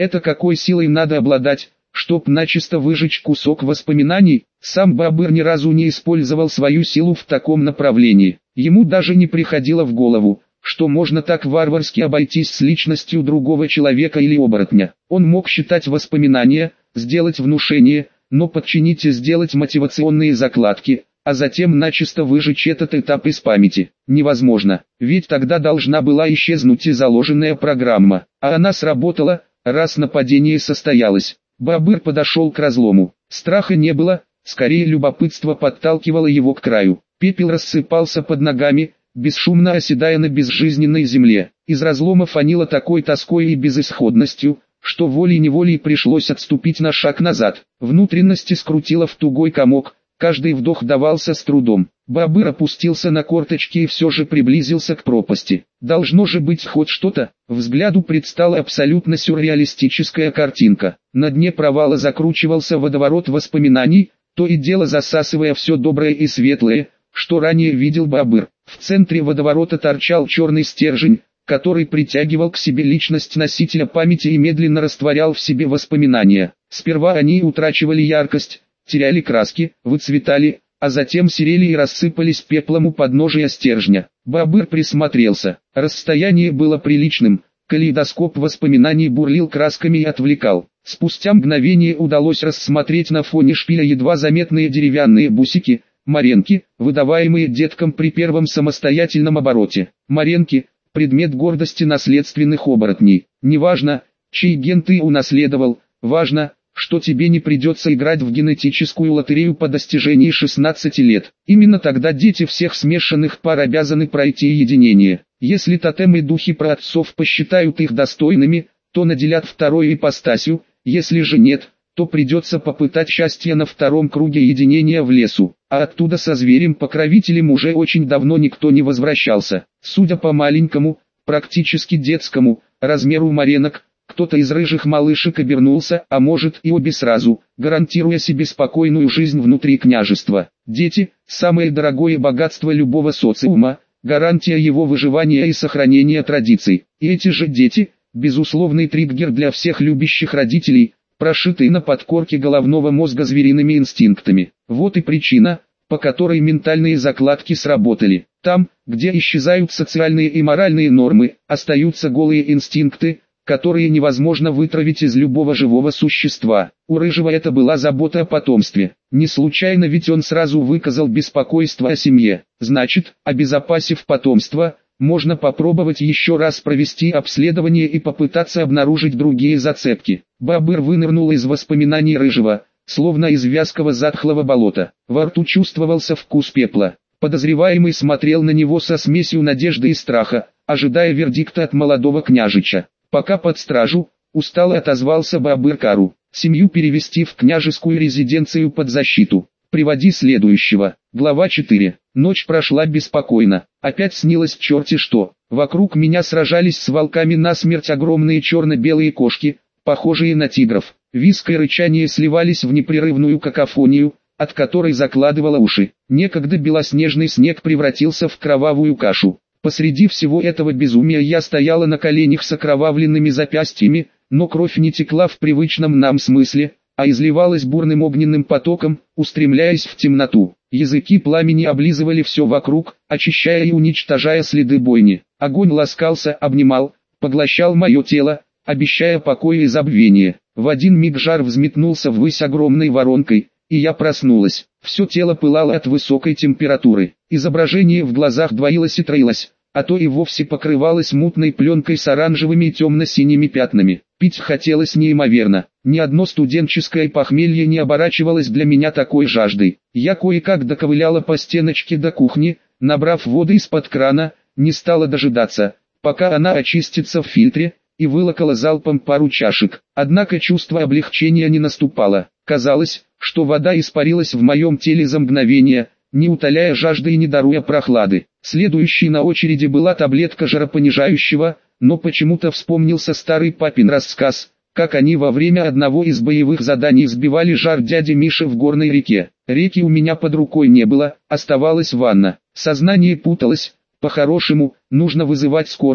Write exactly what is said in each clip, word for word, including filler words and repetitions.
Это какой силой надо обладать, чтоб начисто выжечь кусок воспоминаний? Сам Бабыр ни разу не использовал свою силу в таком направлении. Ему даже не приходило в голову, что можно так варварски обойтись с личностью другого человека или оборотня. Он мог считать воспоминания, сделать внушение, но подчинить и сделать мотивационные закладки, а затем начисто выжечь этот этап из памяти. Невозможно, ведь тогда должна была исчезнуть и заложенная программа, а она сработала, раз нападение состоялось. Бабыр подошел к разлому. Страха не было, скорее любопытство подталкивало его к краю. Пепел рассыпался под ногами, бесшумно оседая на безжизненной земле. Из разлома фанило такой тоской и безысходностью, что волей-неволей пришлось отступить на шаг назад. Внутренности скрутило в тугой комок, каждый вдох давался с трудом. Бабыр опустился на корточки и все же приблизился к пропасти. Должно же быть хоть что-то. Взгляду предстала абсолютно сюрреалистическая картинка. На дне провала закручивался водоворот воспоминаний, то и дело засасывая все доброе и светлое, что ранее видел Бабыр. В центре водоворота торчал черный стержень, который притягивал к себе личность носителя памяти и медленно растворял в себе воспоминания. Сперва они утрачивали яркость, теряли краски, выцветали, а затем серели и рассыпались пеплом у подножия стержня. Бабыр присмотрелся. Расстояние было приличным, калейдоскоп воспоминаний бурлил красками и отвлекал. Спустя мгновение удалось рассмотреть на фоне шпиля едва заметные деревянные бусики, моренки, выдаваемые деткам при первом самостоятельном обороте. Моренки – предмет гордости наследственных оборотней. Неважно, чей ген ты унаследовал, важно, что тебе не придется играть в генетическую лотерею по достижении шестнадцати лет. Именно тогда дети всех смешанных пар обязаны пройти единение. Если тотемы и духи праотцов посчитают их достойными, то наделят второй ипостасью, если же нет, то придется попытать счастье на втором круге единения в лесу, а оттуда со зверем-покровителем уже очень давно никто не возвращался. Судя по маленькому, практически детскому, размеру моренок, кто-то из рыжих малышек обернулся, а может и обе сразу, гарантируя себе спокойную жизнь внутри княжества. Дети – самое дорогое богатство любого социума, гарантия его выживания и сохранения традиций. И эти же дети – безусловный триггер для всех любящих родителей, прошитый на подкорке головного мозга звериными инстинктами. Вот и причина, по которой ментальные закладки сработали. Там, где исчезают социальные и моральные нормы, остаются голые инстинкты, которые невозможно вытравить из любого живого существа. У Рыжего это была забота о потомстве. Не случайно ведь он сразу выказал беспокойство о семье. Значит, обезопасив потомство, можно попробовать еще раз провести обследование и попытаться обнаружить другие зацепки. Бабыр вынырнул из воспоминаний Рыжего, словно из вязкого затхлого болота. Во рту чувствовался вкус пепла. Подозреваемый смотрел на него со смесью надежды и страха, ожидая вердикта от молодого княжича. Пока под стражу, устало отозвался Бабыр Кару. Семью перевести в княжескую резиденцию под защиту. Приводи следующего. Глава четыре. Ночь прошла беспокойно. Опять снилось черти что. Вокруг меня сражались с волками насмерть огромные черно-белые кошки, похожие на тигров. Визг и рычание сливались в непрерывную какофонию, от которой закладывало уши. Некогда белоснежный снег превратился в кровавую кашу. Посреди всего этого безумия я стояла на коленях с окровавленными запястьями, но кровь не текла в привычном нам смысле, а изливалась бурным огненным потоком, устремляясь в темноту. Языки пламени облизывали все вокруг, очищая и уничтожая следы бойни. Огонь ласкался, обнимал, поглощал мое тело, обещая покой и забвение. В один миг жар взметнулся ввысь огромной воронкой, и я проснулась. Все тело пылало от высокой температуры. Изображение в глазах двоилось и троилось, а то и вовсе покрывалось мутной пленкой с оранжевыми и темно-синими пятнами. Пить хотелось неимоверно. Ни одно студенческое похмелье не оборачивалось для меня такой жаждой. Я кое-как доковыляла по стеночке до кухни, набрав воды из-под крана, не стала дожидаться, пока она очистится в фильтре, и вылокала залпом пару чашек. Однако чувство облегчения не наступало. Казалось, что вода испарилась в моем теле за мгновение, не утоляя жажды и не даруя прохлады. Следующей на очереди была таблетка жаропонижающего, но почему-то вспомнился старый папин рассказ, как они во время одного из боевых заданий сбивали жар дяди Миши в горной реке. Реки у меня под рукой не было, оставалась ванна. Сознание путалось, по-хорошему, нужно вызывать скорую,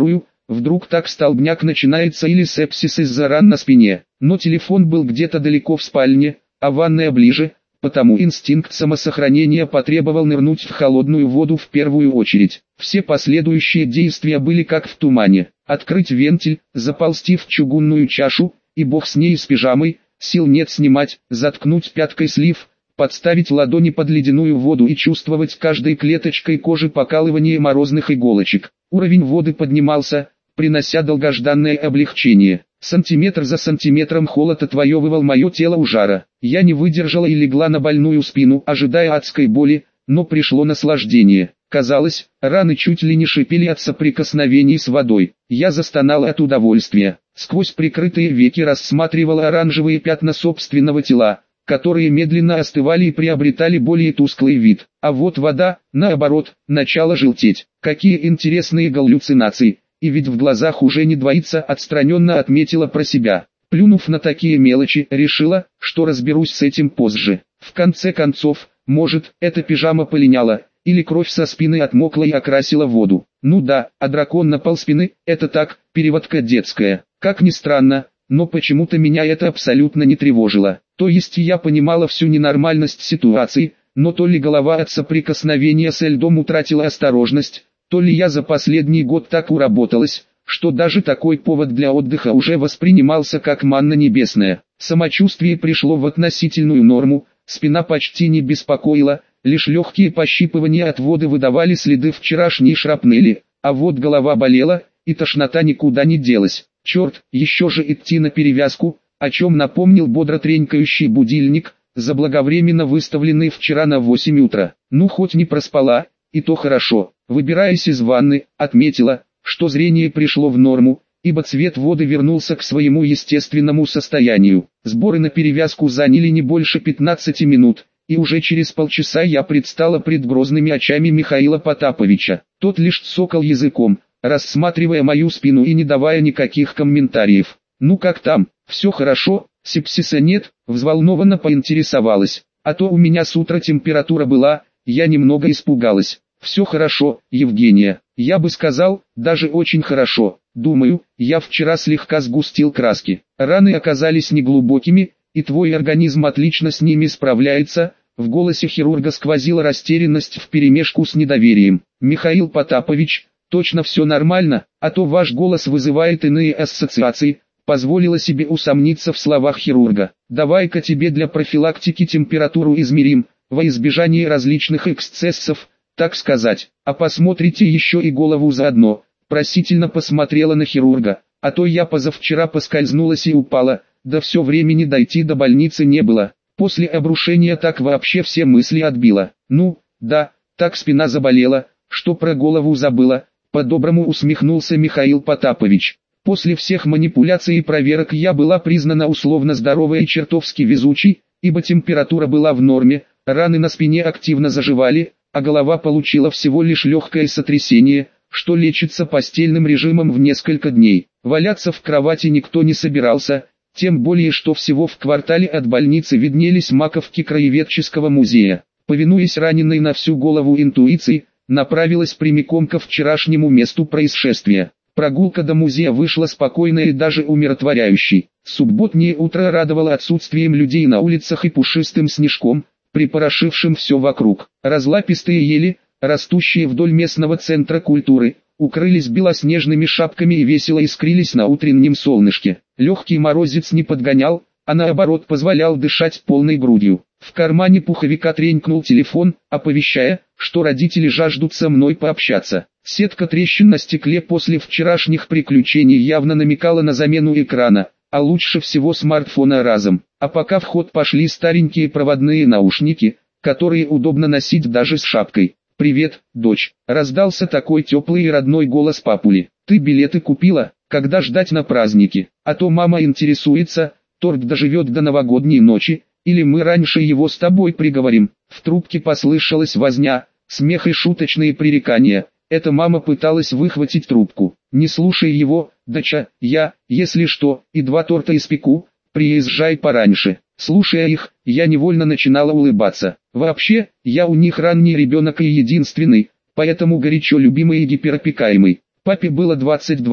вдруг так столбняк начинается или сепсис из-за ран на спине. Но телефон был где-то далеко в спальне, а ванная ближе, потому инстинкт самосохранения потребовал нырнуть в холодную воду в первую очередь. Все последующие действия были как в тумане. Открыть вентиль, заползти в чугунную чашу, и бог с ней с пижамой, сил нет снимать, заткнуть пяткой слив, подставить ладони под ледяную воду и чувствовать каждой клеточкой кожи покалывание морозных иголочек. Уровень воды поднимался, принося долгожданное облегчение. Сантиметр за сантиметром холод отвоевывал мое тело у жара. Я не выдержала и легла на больную спину, ожидая адской боли, но пришло наслаждение. Казалось, раны чуть ли не шипели от соприкосновений с водой. Я застонала от удовольствия. Сквозь прикрытые веки рассматривала оранжевые пятна собственного тела, которые медленно остывали и приобретали более тусклый вид. А вот вода, наоборот, начала желтеть. Какие интересные галлюцинации! И ведь в глазах уже не двоится, отстраненно отметила про себя. Плюнув на такие мелочи, решила, что разберусь с этим позже. В конце концов, может, эта пижама полиняла, или кровь со спины отмокла и окрасила воду. Ну да, а дракон на полспины, это так, переводка детская. Как ни странно, но почему-то меня это абсолютно не тревожило. То есть я понимала всю ненормальность ситуации, но то ли голова от соприкосновения с льдом утратила осторожность, то ли я за последний год так уработалась, что даже такой повод для отдыха уже воспринимался как манна небесная. Самочувствие пришло в относительную норму, спина почти не беспокоила, лишь легкие пощипывания от воды выдавали следы вчерашней шрапнели, а вот голова болела, и тошнота никуда не делась. Черт, еще же идти на перевязку, о чем напомнил бодро тренькающий будильник, заблаговременно выставленный вчера на восемь утра. Ну хоть не проспала, и то хорошо. Выбираясь из ванны, отметила, что зрение пришло в норму, ибо цвет воды вернулся к своему естественному состоянию. Сборы на перевязку заняли не больше пятнадцати минут, и уже через полчаса я предстала пред грозными очами Михаила Потаповича. Тот лишь цокал языком, рассматривая мою спину и не давая никаких комментариев. «Ну как там, все хорошо, сепсиса нет?» — взволнованно поинтересовалась. «А то у меня с утра температура была, я немного испугалась». «Все хорошо, Евгения, я бы сказал, даже очень хорошо. Думаю, я вчера слегка сгустил краски. Раны оказались неглубокими, и твой организм отлично с ними справляется». В голосе хирурга сквозила растерянность вперемешку с недоверием. «Михаил Потапович, точно все нормально, а то ваш голос вызывает иные ассоциации», позволила себе усомниться в словах хирурга. «Давай-ка тебе для профилактики температуру измерим, во избежание различных эксцессов, так сказать, а посмотрите еще и голову заодно». Просительно посмотрела на хирурга, а то я позавчера поскользнулась и упала, да все времени дойти до больницы не было. После обрушения так вообще все мысли отбило. Ну, да, так спина заболела, что про голову забыла, по-доброму усмехнулся Михаил Потапович. После всех манипуляций и проверок я была признана условно здоровой и чертовски везучей, ибо температура была в норме, раны на спине активно заживали, а голова получила всего лишь легкое сотрясение, что лечится постельным режимом в несколько дней. Валяться в кровати никто не собирался, тем более что всего в квартале от больницы виднелись маковки краеведческого музея. Повинуясь раненой на всю голову интуиции, направилась прямиком ко вчерашнему месту происшествия. Прогулка до музея вышла спокойной и даже умиротворяющей. Субботнее утро радовало отсутствием людей на улицах и пушистым снежком, припорошившим все вокруг. Разлапистые ели, растущие вдоль местного центра культуры, укрылись белоснежными шапками и весело искрились на утреннем солнышке. Легкий морозец не подгонял, а наоборот позволял дышать полной грудью. В кармане пуховика тренькнул телефон, оповещая, что родители жаждут со мной пообщаться. Сетка трещин на стекле после вчерашних приключений явно намекала на замену экрана, а лучше всего смартфона разом. А пока в ход пошли старенькие проводные наушники, которые удобно носить даже с шапкой. «Привет, дочь», — раздался такой теплый и родной голос папули. «Ты билеты купила? Когда ждать на праздники? А то мама интересуется, торт доживет до новогодней ночи, или мы раньше его с тобой приговорим». В трубке послышалась возня, смех и шуточные пререкания. Эта мама пыталась выхватить трубку. «Не слушай его, доча, я, если что, и два торта испеку, приезжай пораньше». Слушая их, я невольно начинала улыбаться. Вообще, я у них ранний ребенок и единственный, поэтому горячо любимый и гиперопекаемый. Папе было двадцать два,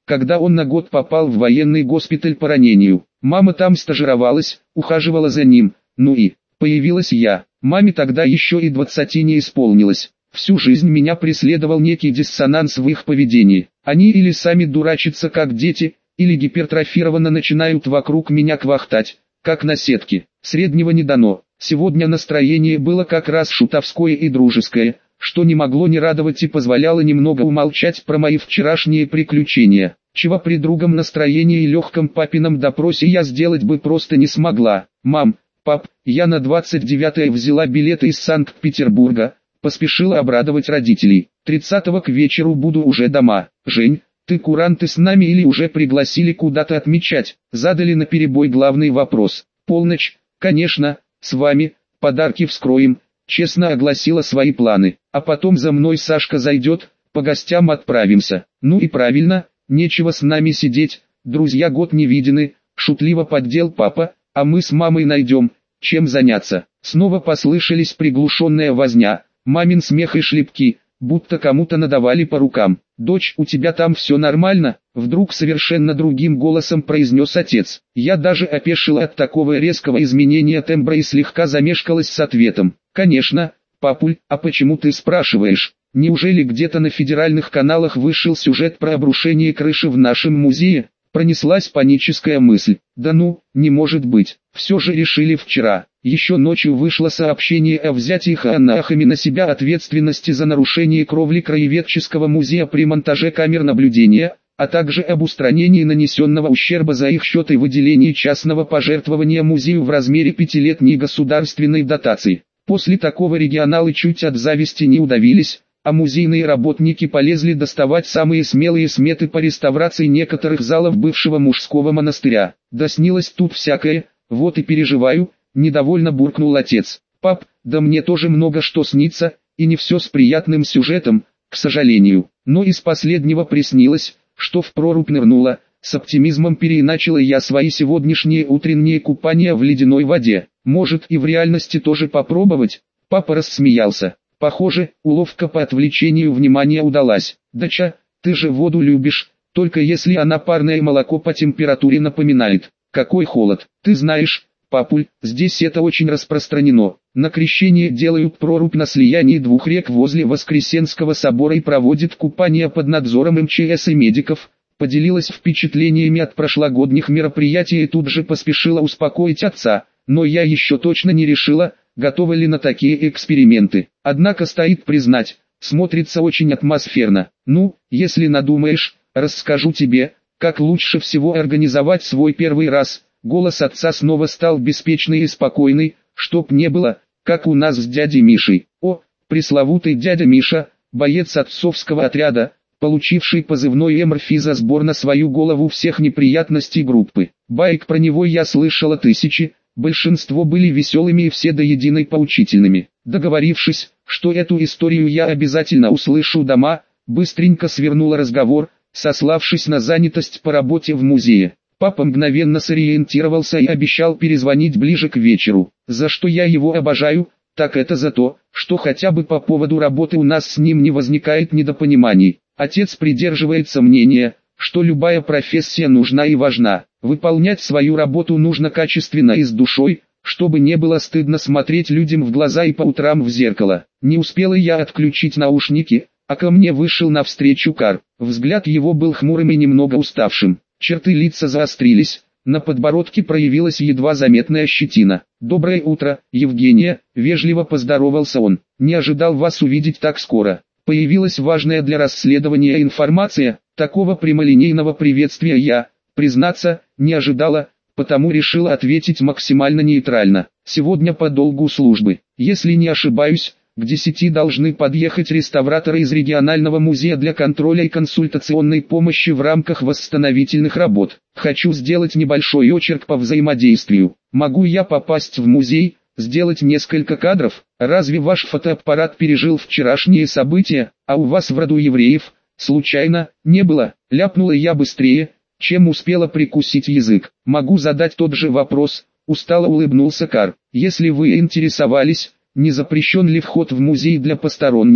когда он на год попал в военный госпиталь по ранению. Мама там стажировалась, ухаживала за ним, ну и появилась я. Маме тогда еще и двадцати не исполнилось. Всю жизнь меня преследовал некий диссонанс в их поведении. Они или сами дурачатся как дети, или гипертрофированно начинают вокруг меня квахтать, как на сетке. Среднего не дано. Сегодня настроение было как раз шутовское и дружеское, что не могло не радовать и позволяло немного умолчать про мои вчерашние приключения, чего при другом настроении и легком папином допросе я сделать бы просто не смогла. «Мам, пап, я на двадцать девятое взяла билеты из Санкт-Петербурга», поспешила обрадовать родителей. тридцатого к вечеру буду уже дома. «Жень, ты куранты с нами или уже пригласили куда-то отмечать?» Задали наперебой главный вопрос. «Полночь, конечно, с вами, подарки вскроем», честно огласила свои планы. «А потом за мной Сашка зайдет, по гостям отправимся». «Ну и правильно, нечего с нами сидеть, друзья год не видены», шутливо поддел папа, «а мы с мамой найдем, чем заняться». Снова послышались приглушенная возня, мамин смех и шлепки, будто кому-то надавали по рукам. «Дочь, у тебя там все нормально?» Вдруг совершенно другим голосом произнес отец. Я даже опешила от такого резкого изменения тембра и слегка замешкалась с ответом. «Конечно, папуль, а почему ты спрашиваешь? Неужели где-то на федеральных каналах вышел сюжет про обрушение крыши в нашем музее?» Пронеслась паническая мысль. «Да ну, не может быть. Все же решили вчера». Еще ночью вышло сообщение о взятии ханахами на себя ответственности за нарушение кровли краеведческого музея при монтаже камер наблюдения, а также об устранении нанесенного ущерба за их счет и выделении частного пожертвования музею в размере пятилетней государственной дотации. После такого регионалы чуть от зависти не удавились, а музейные работники полезли доставать самые смелые сметы по реставрации некоторых залов бывшего мужского монастыря. «Да снилось тут всякое, вот и переживаю», — недовольно буркнул отец. «Пап, да мне тоже много что снится, и не все с приятным сюжетом, к сожалению. Но из последнего приснилось, что в прорубь нырнула», с оптимизмом переиначила я свои сегодняшние утренние купания в ледяной воде. «Может и в реальности тоже попробовать?» Папа рассмеялся. «Похоже, уловка по отвлечению внимания удалась. Доча, ты же воду любишь, только если она парное молоко по температуре напоминает. Какой холод, ты знаешь, папуль, здесь это очень распространено. На крещение делают прорубь на слиянии двух рек возле Воскресенского собора и проводят купание под надзором эм че эс и медиков». Поделилась впечатлениями от прошлогодних мероприятий и тут же поспешила успокоить отца, но я еще точно не решила, готова ли на такие эксперименты. Однако стоит признать, смотрится очень атмосферно. «Ну, если надумаешь, расскажу тебе, как лучше всего организовать свой первый раз». Голос отца снова стал беспечный и спокойный, чтоб не было, как у нас с дядей Мишей. О, пресловутый дядя Миша, боец отцовского отряда, получивший позывной «Эморфи» за сбор на свою голову всех неприятностей группы. Баек про него я слышала тысячи, большинство были веселыми и все до единой поучительными. Договорившись, что эту историю я обязательно услышу дома, быстренько свернула разговор, сославшись на занятость по работе в музее. Папа мгновенно сориентировался и обещал перезвонить ближе к вечеру. За что я его обожаю, так это за то, что хотя бы по поводу работы у нас с ним не возникает недопониманий. Отец придерживается мнения, что любая профессия нужна и важна. Выполнять свою работу нужно качественно и с душой, чтобы не было стыдно смотреть людям в глаза и по утрам в зеркало. Не успела я отключить наушники, а ко мне вышел навстречу Кар. Взгляд его был хмурым и немного уставшим. Черты лица заострились, на подбородке проявилась едва заметная щетина. «Доброе утро, Евгения», — вежливо поздоровался он. «Не ожидал вас увидеть так скоро. Появилась важная для расследования информация». Такого прямолинейного приветствия я, признаться, не ожидала, потому решила ответить максимально нейтрально. «Сегодня по долгу службы. Если не ошибаюсь, к десяти должны подъехать реставраторы из регионального музея для контроля и консультационной помощи в рамках восстановительных работ. Хочу сделать небольшой очерк по взаимодействию. Могу я попасть в музей, сделать несколько кадров? Разве ваш фотоаппарат пережил вчерашние события, а у вас в роду евреев, случайно, не было?» Ляпнула я быстрее, чем успела прикусить язык. «Могу задать тот же вопрос», устало улыбнулся Кар. «Если вы интересовались, не запрещен ли вход в музей для посторонних,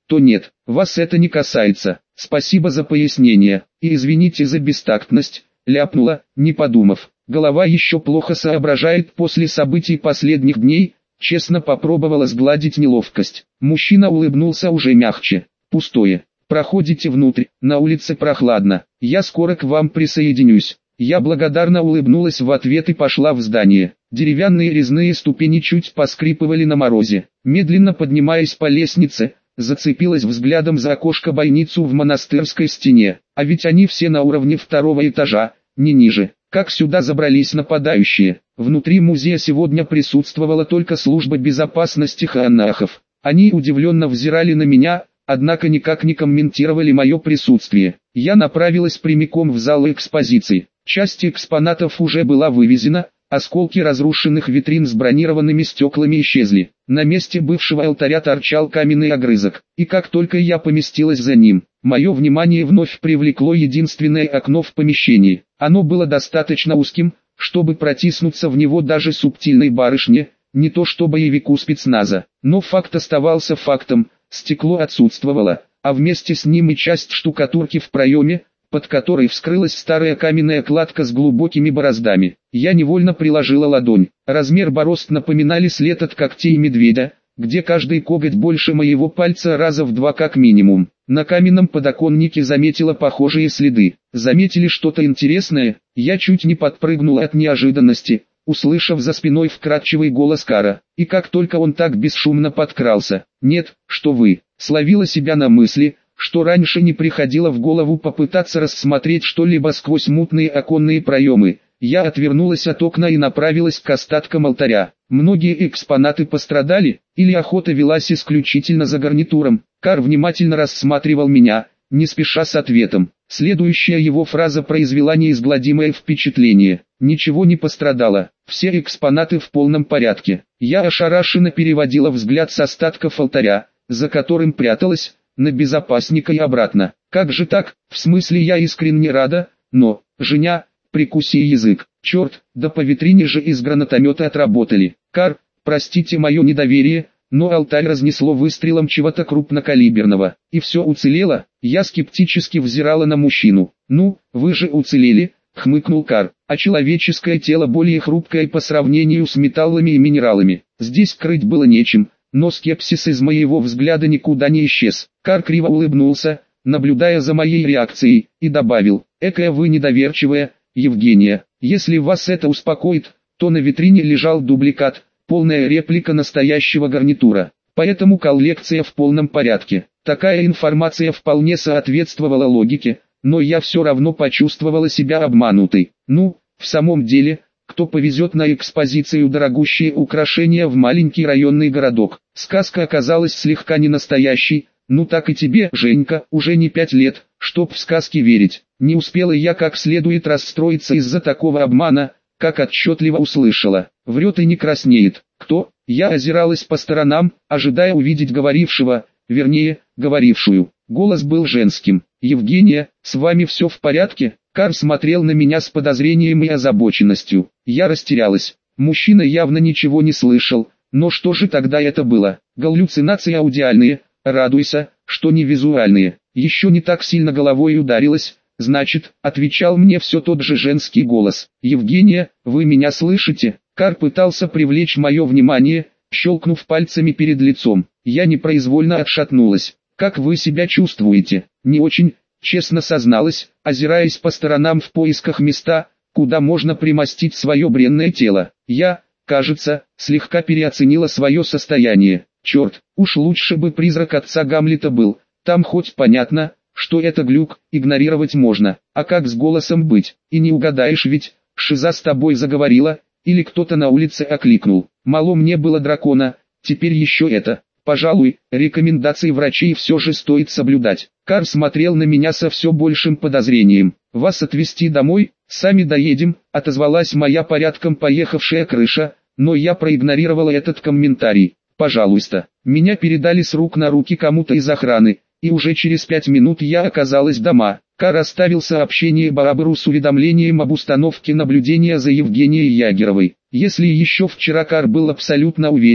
то нет, вас это не касается. Спасибо за пояснение, и извините за бестактность, ляпнула, не подумав. Голова еще плохо соображает после событий последних дней, честно попробовала сгладить неловкость. Мужчина улыбнулся уже мягче. Пустое. Проходите внутрь, на улице прохладно, я скоро к вам присоединюсь. Я благодарно улыбнулась в ответ и пошла в здание. Деревянные резные ступени чуть поскрипывали на морозе. Медленно поднимаясь по лестнице, зацепилась взглядом за окошко-бойницу в монастырской стене. А ведь они все на уровне второго этажа, не ниже. Как сюда забрались нападающие? Внутри музея сегодня присутствовала только служба безопасности хаанахов. Они удивленно взирали на меня, однако никак не комментировали мое присутствие. Я направилась прямиком в зал экспозиции. Часть экспонатов уже была вывезена, осколки разрушенных витрин с бронированными стеклами исчезли. На месте бывшего алтаря торчал каменный огрызок, и как только я поместилась за ним, мое внимание вновь привлекло единственное окно в помещении. Оно было достаточно узким, чтобы протиснуться в него даже субтильной барышне, не то что боевику спецназа. Но факт оставался фактом, стекло отсутствовало, а вместе с ним и часть штукатурки в проеме, под которой вскрылась старая каменная кладка с глубокими бороздами. Я невольно приложила ладонь. Размер борозд напоминали след от когтей медведя, где каждый коготь больше моего пальца раза в два как минимум. На каменном подоконнике заметила похожие следы. Заметили что-то интересное? Я чуть не подпрыгнула от неожиданности, услышав за спиной вкрадчивый голос Кара. И как только он так бесшумно подкрался: «Нет, что вы!» Словила себя на мысли, что раньше не приходило в голову попытаться рассмотреть что-либо сквозь мутные оконные проемы. Я отвернулась от окна и направилась к остаткам алтаря. Многие экспонаты пострадали, или охота велась исключительно за гарнитуром. Кар внимательно рассматривал меня, не спеша с ответом. Следующая его фраза произвела неизгладимое впечатление. Ничего не пострадало, все экспонаты в полном порядке. Я ошарашенно переводила взгляд с остатков алтаря, за которым пряталась, на безопасника и обратно. Как же так? В смысле, я искренне рада, но, Женя, прикуси язык. Черт, да по витрине же из гранатомета отработали. Кар, простите мое недоверие, но алтарь разнесло выстрелом чего-то крупнокалиберного. И все уцелело? Я скептически взирала на мужчину. Ну, вы же уцелели, хмыкнул Кар. А человеческое тело более хрупкое по сравнению с металлами и минералами. Здесь крыть было нечем. Но скепсис из моего взгляда никуда не исчез. Кар криво улыбнулся, наблюдая за моей реакцией, и добавил: «Экая вы недоверчивая, Евгения. Если вас это успокоит, то на витрине лежал дубликат, полная реплика настоящего гарнитура. Поэтому коллекция в полном порядке». Такая информация вполне соответствовала логике, но я все равно почувствовала себя обманутой. Ну, в самом деле, кто повезет на экспозицию дорогущие украшения в маленький районный городок? Сказка оказалась слегка не настоящей. Ну так и тебе, Женька, уже не пять лет, чтоб в сказки верить. Не успела я как следует расстроиться из-за такого обмана, как отчетливо услышала: «Врет и не краснеет». Кто? Я озиралась по сторонам, ожидая увидеть говорившего, вернее, говорившую. Голос был женским. «Евгения, с вами все в порядке?» Кар смотрел на меня с подозрением и озабоченностью. Я растерялась. Мужчина явно ничего не слышал. Но что же тогда это было? Галлюцинации аудиальные? Радуйся, что не визуальные. Еще не так сильно головой ударилась. Значит, отвечал мне все тот же женский голос. «Евгения, вы меня слышите?» Кар пытался привлечь мое внимание, щелкнув пальцами перед лицом. Я непроизвольно отшатнулась. «Как вы себя чувствуете?» «Не очень», честно созналась, озираясь по сторонам в поисках места, куда можно примостить свое бренное тело. Я, кажется, слегка переоценила свое состояние. Черт, уж лучше бы призрак отца Гамлета был, там хоть понятно, что это глюк, игнорировать можно. А как с голосом быть? И не угадаешь ведь, шиза с тобой заговорила, или кто-то на улице окликнул. Мало мне было дракона, теперь еще это. Пожалуй, рекомендации врачей все же стоит соблюдать. Кар смотрел на меня со все большим подозрением. «Вас отвезти домой? Сами доедем», — отозвалась моя порядком поехавшая крыша, но я проигнорировала этот комментарий. «Пожалуйста». Меня передали с рук на руки кому-то из охраны, и уже через пять минут я оказалась дома. Кар оставил сообщение Барабару с уведомлением об установке наблюдения за Евгенией Ягеровой. Если еще вчера Кар был абсолютно уверен,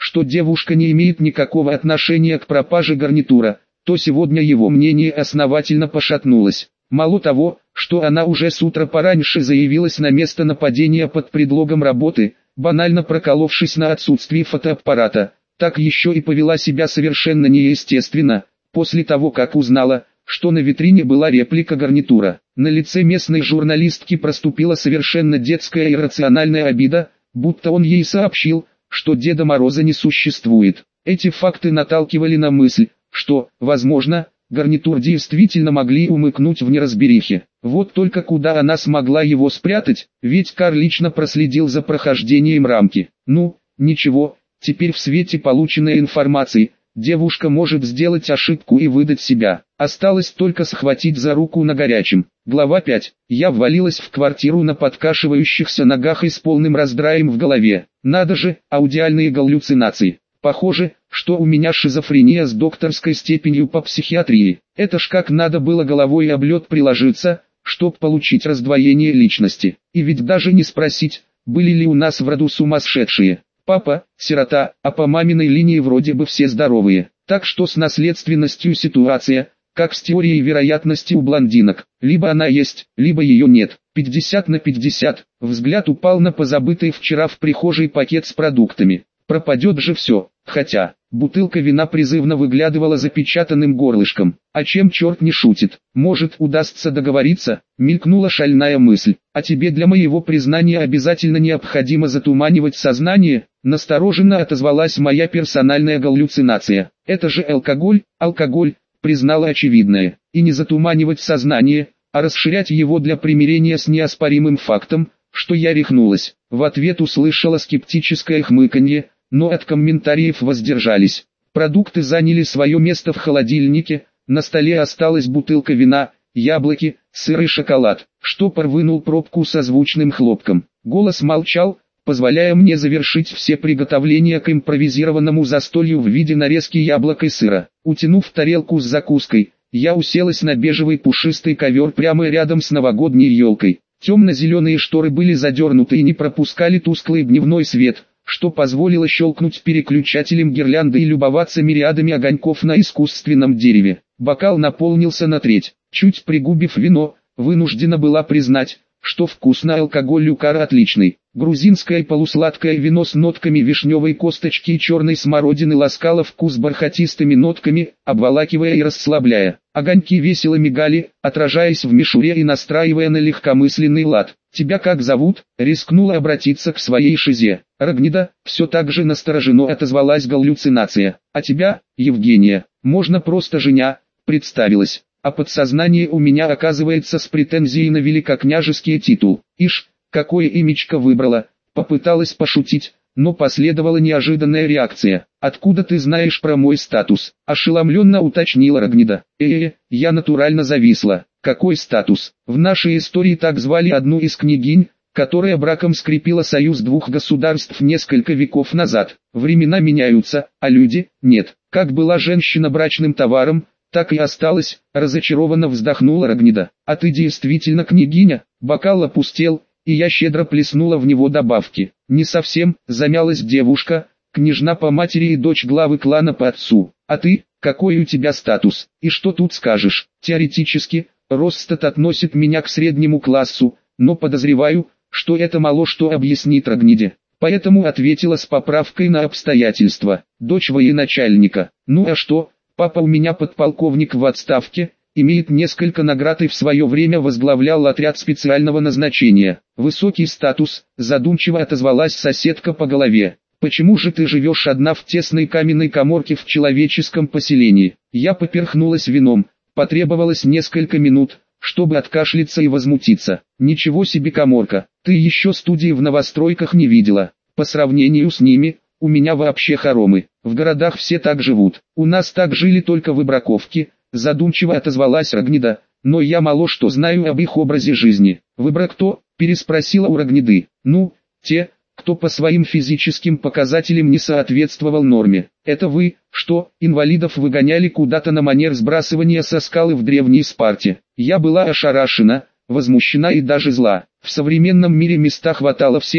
что девушка не имеет никакого отношения к пропаже гарнитура, то сегодня его мнение основательно пошатнулось. Мало того, что она уже с утра пораньше заявилась на место нападения под предлогом работы, банально проколовшись на отсутствии фотоаппарата, так еще и повела себя совершенно неестественно, после того как узнала, что на витрине была реплика гарнитура. На лице местной журналистки проступила совершенно детская иррациональная обида, будто он ей сообщил, что Деда Мороза не существует. Эти факты наталкивали на мысль, что, возможно, гарнитур действительно могли умыкнуть в неразберихе. Вот только куда она смогла его спрятать, ведь Кар лично проследил за прохождением рамки. Ну, ничего, теперь в свете полученной информации, девушка может сделать ошибку и выдать себя. Осталось только схватить за руку на горячем. Глава пять. Я ввалилась в квартиру на подкашивающихся ногах и с полным раздраем в голове. Надо же, аудиальные галлюцинации. Похоже, что у меня шизофрения с докторской степенью по психиатрии. Это ж как надо было головой об лед приложиться, чтоб получить раздвоение личности. И ведь даже не спросить, были ли у нас в роду сумасшедшие. Папа – сирота, а по маминой линии вроде бы все здоровые. Так что с наследственностью ситуация, как с теорией вероятности у блондинок. Либо она есть, либо ее нет. пятьдесят на пятьдесят. Взгляд упал на позабытый вчера в прихожей пакет с продуктами. Пропадет же все. Хотя, бутылка вина призывно выглядывала запечатанным горлышком. А чем черт не шутит? Может, удастся договориться? Мелькнула шальная мысль. А тебе для моего признания обязательно необходимо затуманивать сознание? Настороженно отозвалась моя персональная галлюцинация. Это же алкоголь, алкоголь, признала очевидное. И не затуманивать сознание, а расширять его для примирения с неоспоримым фактом, что я рехнулась. В ответ услышала скептическое хмыканье, но от комментариев воздержались. Продукты заняли свое место в холодильнике, на столе осталась бутылка вина, яблоки, сыр и шоколад. Штопор вынул пробку со звучным хлопком. Голос молчал, позволяя мне завершить все приготовления к импровизированному застолью в виде нарезки яблок и сыра. Утянув тарелку с закуской, я уселась на бежевый пушистый ковер прямо рядом с новогодней елкой. Темно-зеленые шторы были задернуты и не пропускали тусклый дневной свет, что позволило щелкнуть переключателем гирлянды и любоваться мириадами огоньков на искусственном дереве. Бокал наполнился на треть. Чуть пригубив вино, вынуждена была признать, что вкус на алкоголь у Кара отличный. Грузинское полусладкое вино с нотками вишневой косточки и черной смородины ласкало вкус бархатистыми нотками, обволакивая и расслабляя. Огоньки весело мигали, отражаясь в мишуре и настраивая на легкомысленный лад. «Тебя как зовут?» — рискнула обратиться к своей шизе. «Рогнида», — все так же настороженно отозвалась галлюцинация. «А тебя, Евгения, можно просто Женя», — представилась. А подсознание у меня оказывается с претензией на великокняжеский титул. Ишь, какое имечко выбрала, попыталась пошутить, но последовала неожиданная реакция. «Откуда ты знаешь про мой статус?» – ошеломленно уточнила Рогнида. «Э-э, я натурально зависла. Какой статус? В нашей истории так звали одну из княгинь, которая браком скрепила союз двух государств несколько веков назад. Времена меняются, а люди – нет. Как была женщина брачным товаром, так и осталась», – разочарованно вздохнула Рогнида. «А ты действительно княгиня?» Бокал опустел, и я щедро плеснула в него добавки. «Не совсем», – замялась девушка, – «княжна по матери и дочь главы клана по отцу. А ты, какой у тебя статус, и что тут скажешь?» «Теоретически, Росстат относит меня к среднему классу, но подозреваю, что это мало что объяснит Рогниде. Поэтому ответила с поправкой на обстоятельства. Дочь военачальника. Ну а что, папа у меня подполковник в отставке, имеет несколько наград и в свое время возглавлял отряд специального назначения. Высокий статус», – задумчиво отозвалась соседка по голове. «Почему же ты живешь одна в тесной каменной каморке в человеческом поселении?» Я поперхнулась вином, потребовалось несколько минут, чтобы откашляться и возмутиться. «Ничего себе каморка, ты еще студии в новостройках не видела. По сравнению с ними, у меня вообще хоромы. В городах все так живут. У нас так жили только выбраковки», – задумчиво отозвалась Рогнида, – «но я мало что знаю об их образе жизни». «Выбра кто?» – переспросила у Рогниды. «Ну, те, кто по своим физическим показателям не соответствовал норме. Это вы, что, инвалидов выгоняли куда-то на манер сбрасывания со скалы в древней Спарте?» Я была ошарашена, возмущена и даже зла. В современном мире места хватало всем,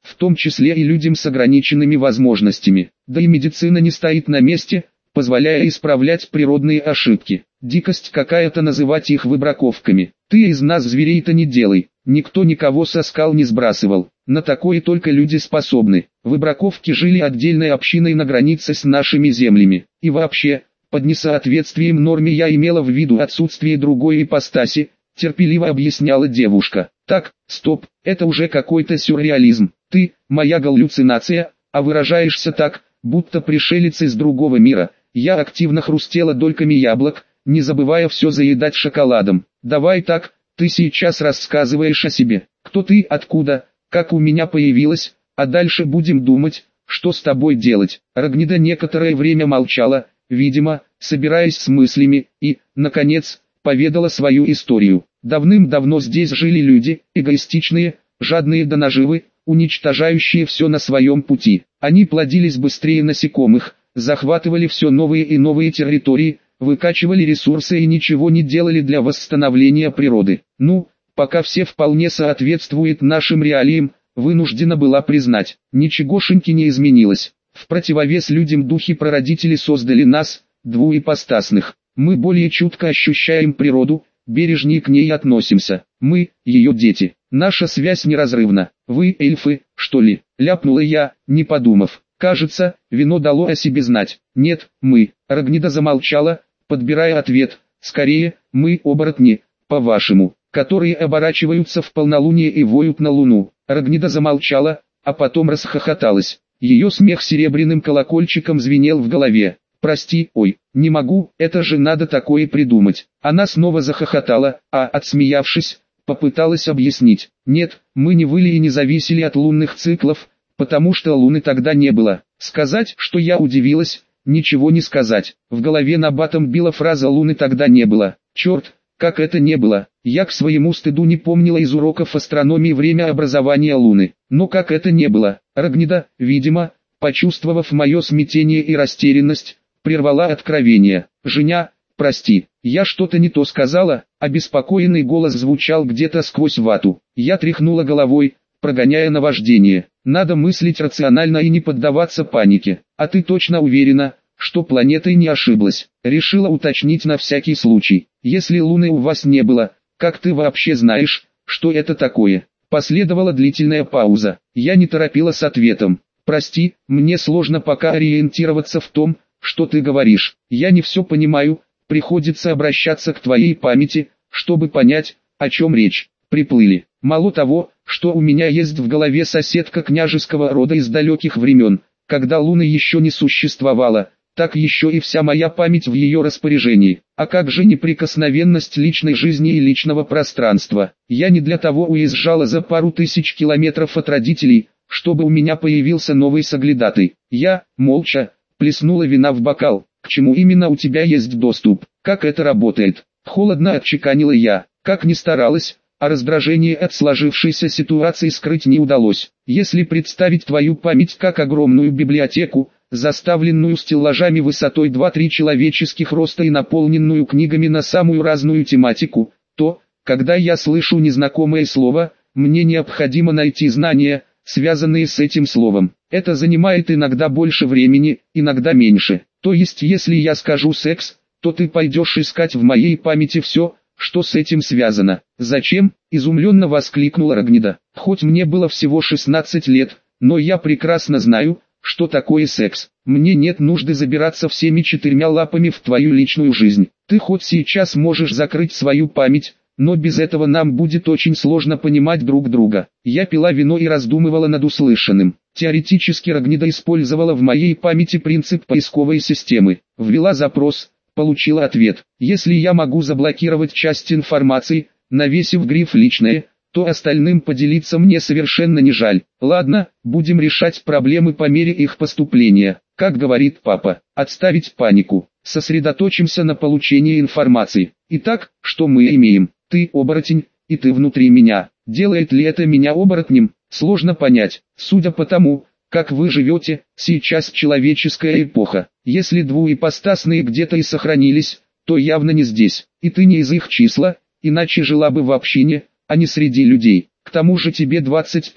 в том числе и людям с ограниченными возможностями. Да и медицина не стоит на месте, позволяя исправлять природные ошибки. Дикость какая-то называть их выбраковками. Ты из нас зверей-то не делай, никто никого со скал не сбрасывал. На такое только люди способны. Выбраковки жили отдельной общиной на границе с нашими землями. И вообще, под несоответствием норме я имела в виду отсутствие другой ипостаси, терпеливо объясняла девушка. Так, стоп, это уже какой-то сюрреализм. Ты, моя галлюцинация, а выражаешься так, будто пришелец из другого мира. Я активно хрустела дольками яблок, не забывая все заедать шоколадом. Давай так, ты сейчас рассказываешь о себе. Кто ты, откуда, как у меня появилась, а дальше будем думать, что с тобой делать. Рогнида некоторое время молчала, видимо, собираясь с мыслями, и, наконец, поведала свою историю. Давным-давно здесь жили люди, эгоистичные, жадные до наживы, уничтожающие все на своем пути. Они плодились быстрее насекомых, захватывали все новые и новые территории, выкачивали ресурсы и ничего не делали для восстановления природы. Ну, пока все вполне соответствует нашим реалиям, вынуждена была признать, ничегошеньки не изменилось. В противовес людям духи прародители создали нас, двуипостасных. Мы более чутко ощущаем природу, бережнее к ней относимся. Мы, ее дети. Наша связь неразрывна. Вы, эльфы, что ли? Ляпнула я, не подумав. Кажется, вино дало о себе знать. Нет, мы. Рогнида замолчала, подбирая ответ. Скорее, мы оборотни, по-вашему, которые оборачиваются в полнолуние и воют на луну. Рогнида замолчала, а потом расхохоталась. Ее смех серебряным колокольчиком звенел в голове. «Прости, ой, не могу, это же надо такое придумать». Она снова захохотала, а, отсмеявшись, попыталась объяснить. «Нет, мы не выли и не зависели от лунных циклов, потому что луны тогда не было». Сказать, что я удивилась, ничего не сказать. В голове набатом била фраза «луны тогда не было». Черт, как это не было. Я к своему стыду не помнила из уроков астрономии время образования луны. Но как это не было. Рогнида, видимо, почувствовав мое смятение и растерянность, прервала откровение. «Женя, прости, я что-то не то сказала», обеспокоенный голос звучал где-то сквозь вату. Я тряхнула головой, прогоняя наваждение. Надо мыслить рационально и не поддаваться панике. А ты точно уверена, что планетой не ошиблась? Решила уточнить на всякий случай. Если луны у вас не было, как ты вообще знаешь, что это такое? Последовала длительная пауза. Я не торопила с ответом. Прости, мне сложно пока ориентироваться в том, что ты говоришь. Я не все понимаю, приходится обращаться к твоей памяти, чтобы понять, о чем речь. Приплыли. Мало того, что у меня есть в голове соседка княжеского рода из далеких времен, когда луны еще не существовало, так еще и вся моя память в ее распоряжении. А как же неприкосновенность личной жизни и личного пространства? Я не для того уезжала за пару тысяч километров от родителей, чтобы у меня появился новый соглядатый. Я, молча, плеснула вина в бокал. К чему именно у тебя есть доступ? Как это работает? Холодно отчеканила я. Как ни старалась, а раздражение от сложившейся ситуации скрыть не удалось. Если представить твою память как огромную библиотеку, заставленную стеллажами высотой два-три человеческих роста и наполненную книгами на самую разную тематику, то, когда я слышу незнакомое слово, мне необходимо найти знания, связанные с этим словом. Это занимает иногда больше времени, иногда меньше. То есть если я скажу «секс», то ты пойдешь искать в моей памяти все, что с этим связано. «Зачем?» – изумленно воскликнула Рогнида. «Хоть мне было всего шестнадцать лет, но я прекрасно знаю, что такое секс. Мне нет нужды забираться всеми четырьмя лапами в твою личную жизнь. Ты хоть сейчас можешь закрыть свою память, но без этого нам будет очень сложно понимать друг друга». Я пила вино и раздумывала над услышанным. Теоретически Рогнида использовала в моей памяти принцип поисковой системы. Ввела запрос, получила ответ. Если я могу заблокировать часть информации, навесив гриф «личное», то остальным поделиться мне совершенно не жаль. Ладно, будем решать проблемы по мере их поступления. Как говорит папа, отставить панику. Сосредоточимся на получении информации. Итак, что мы имеем? Ты оборотень, и ты внутри меня. Делает ли это меня оборотнем? Сложно понять. Судя по тому, как вы живете, сейчас человеческая эпоха. Если двуипостасные где-то и сохранились, то явно не здесь. И ты не из их числа, иначе жила бы в общине, а не среди людей. К тому же тебе двадцать пять,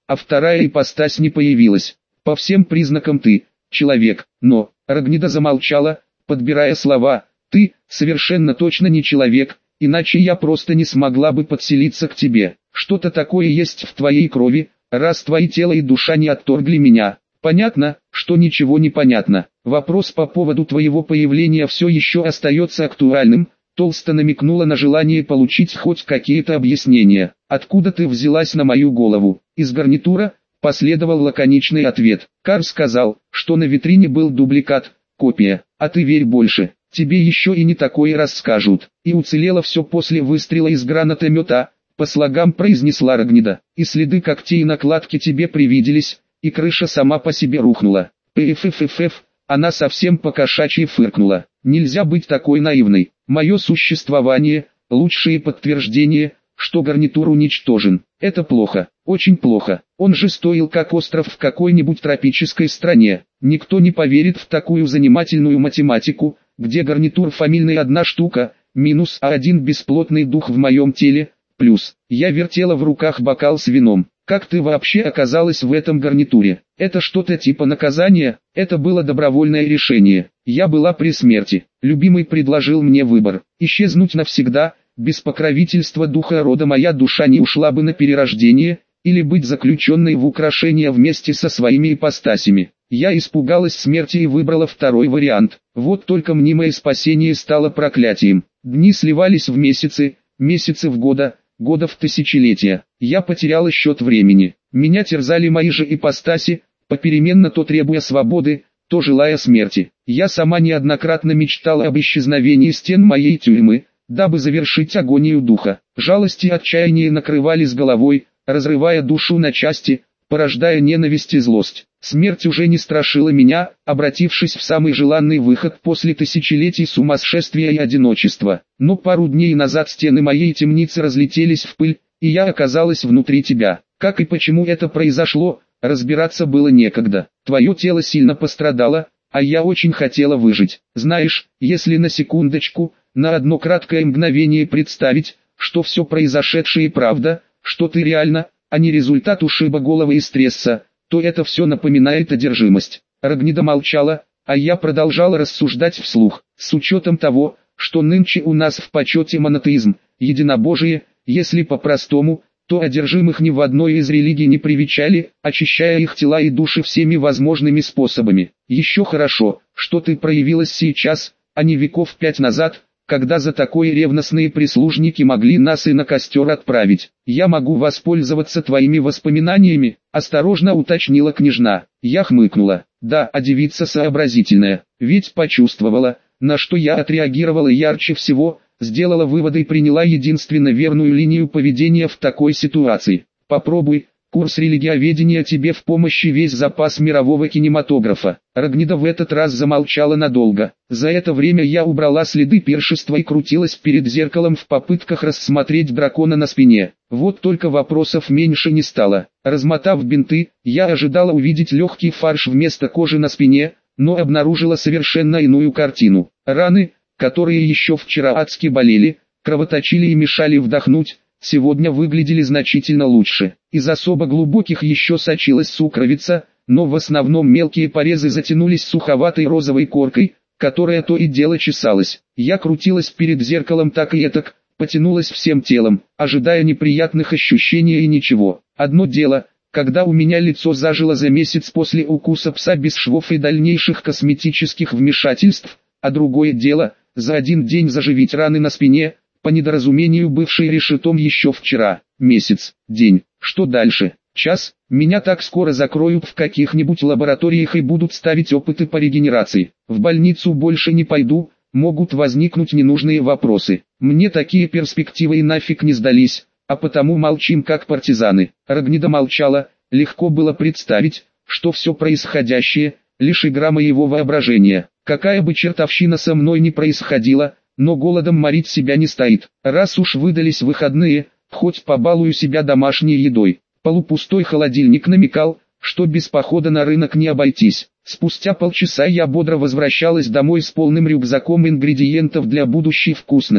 а вторая ипостась не появилась. По всем признакам ты человек, но... Рогнида замолчала, подбирая слова. Ты совершенно точно не человек, иначе я просто не смогла бы подселиться к тебе. Что-то такое есть в твоей крови, раз твои тело и душа не отторгли меня. Понятно, что ничего не понятно. Вопрос по поводу твоего появления все еще остается актуальным. Толсто намекнула на желание получить хоть какие-то объяснения. Откуда ты взялась на мою голову? Из гарнитура? Последовал лаконичный ответ. Кар сказал, что на витрине был дубликат, копия. А ты верь больше, тебе еще и не такое расскажут. И уцелело все после выстрела из гранатомета, по слогам произнесла Рогнида. И следы когтей и накладки тебе привиделись, и крыша сама по себе рухнула. Пфффф, она совсем по-кошачьи фыркнула. Нельзя быть такой наивной. Мое существование – лучшее подтверждение, что гарнитур уничтожен. Это плохо, очень плохо. Он же стоил как остров в какой-нибудь тропической стране. Никто не поверит в такую занимательную математику, где гарнитур фамильный одна штука, минус а один бесплотный дух в моем теле, плюс. Я вертела в руках бокал с вином. Как ты вообще оказалась в этом гарнитуре? Это что-то типа наказания? Это было добровольное решение. Я была при смерти. Любимый предложил мне выбор. Исчезнуть навсегда, без покровительства духа рода моя душа не ушла бы на перерождение, или быть заключенной в украшения вместе со своими ипостасями. Я испугалась смерти и выбрала второй вариант. Вот только мнимое спасение стало проклятием. Дни сливались в месяцы, месяцы в года, года в тысячелетия. Я потеряла счет времени. Меня терзали мои же ипостаси, попеременно то требуя свободы, то желая смерти. Я сама неоднократно мечтала об исчезновении стен моей тюрьмы, дабы завершить агонию духа. Жалость и отчаяние накрывали с головой, разрывая душу на части, порождая ненависть и злость. Смерть уже не страшила меня, обратившись в самый желанный выход после тысячелетий сумасшествия и одиночества. Но пару дней назад стены моей темницы разлетелись в пыль, и я оказалась внутри тебя. Как и почему это произошло, разбираться было некогда. Твое тело сильно пострадало, а я очень хотела выжить. Знаешь, если на секундочку, на одно краткое мгновение представить, что все произошедшее правда, что ты реально, а не результат ушиба головы и стресса, то это все напоминает одержимость. Рогнида молчала, а я продолжала рассуждать вслух. С учетом того, что нынче у нас в почете монотеизм, единобожие, если по-простому, то одержимых ни в одной из религий не привечали, очищая их тела и души всеми возможными способами. Еще хорошо, что ты проявилась сейчас, а не веков пять назад, когда за такое ревностные прислужники могли нас и на костер отправить. Я могу воспользоваться твоими воспоминаниями, осторожно уточнила княжна. Я хмыкнула. Да, а девица сообразительная, ведь почувствовала, на что я отреагировала ярче всего, сделала выводы и приняла единственно верную линию поведения в такой ситуации. Попробуй. Курс религиоведения тебе в помощи весь запас мирового кинематографа. Рогнида в этот раз замолчала надолго. За это время я убрала следы пиршества и крутилась перед зеркалом в попытках рассмотреть дракона на спине. Вот только вопросов меньше не стало. Размотав бинты, я ожидала увидеть легкий фарш вместо кожи на спине, но обнаружила совершенно иную картину. Раны, которые еще вчера адски болели, кровоточили и мешали вдохнуть, сегодня выглядели значительно лучше. Из особо глубоких еще сочилась сукровица, но в основном мелкие порезы затянулись суховатой розовой коркой, которая то и дело чесалась. Я крутилась перед зеркалом так и этак, потянулась всем телом, ожидая неприятных ощущений и ничего. Одно дело, когда у меня лицо зажило за месяц после укуса пса без швов и дальнейших косметических вмешательств, а другое дело, за один день заживить раны на спине, по недоразумению бывшей решетом еще вчера. Месяц, день, что дальше? Час? Меня так скоро закроют в каких-нибудь лабораториях и будут ставить опыты по регенерации. В больницу больше не пойду, могут возникнуть ненужные вопросы. Мне такие перспективы и нафиг не сдались, а потому молчим как партизаны. Рогнида молчала, легко было представить, что все происходящее – лишь игра моего воображения. Какая бы чертовщина со мной ни происходила, но голодом морить себя не стоит. Раз уж выдались выходные, хоть побалую себя домашней едой. Полупустой холодильник намекал, что без похода на рынок не обойтись. Спустя полчаса я бодро возвращалась домой с полным рюкзаком ингредиентов для будущей вкусности.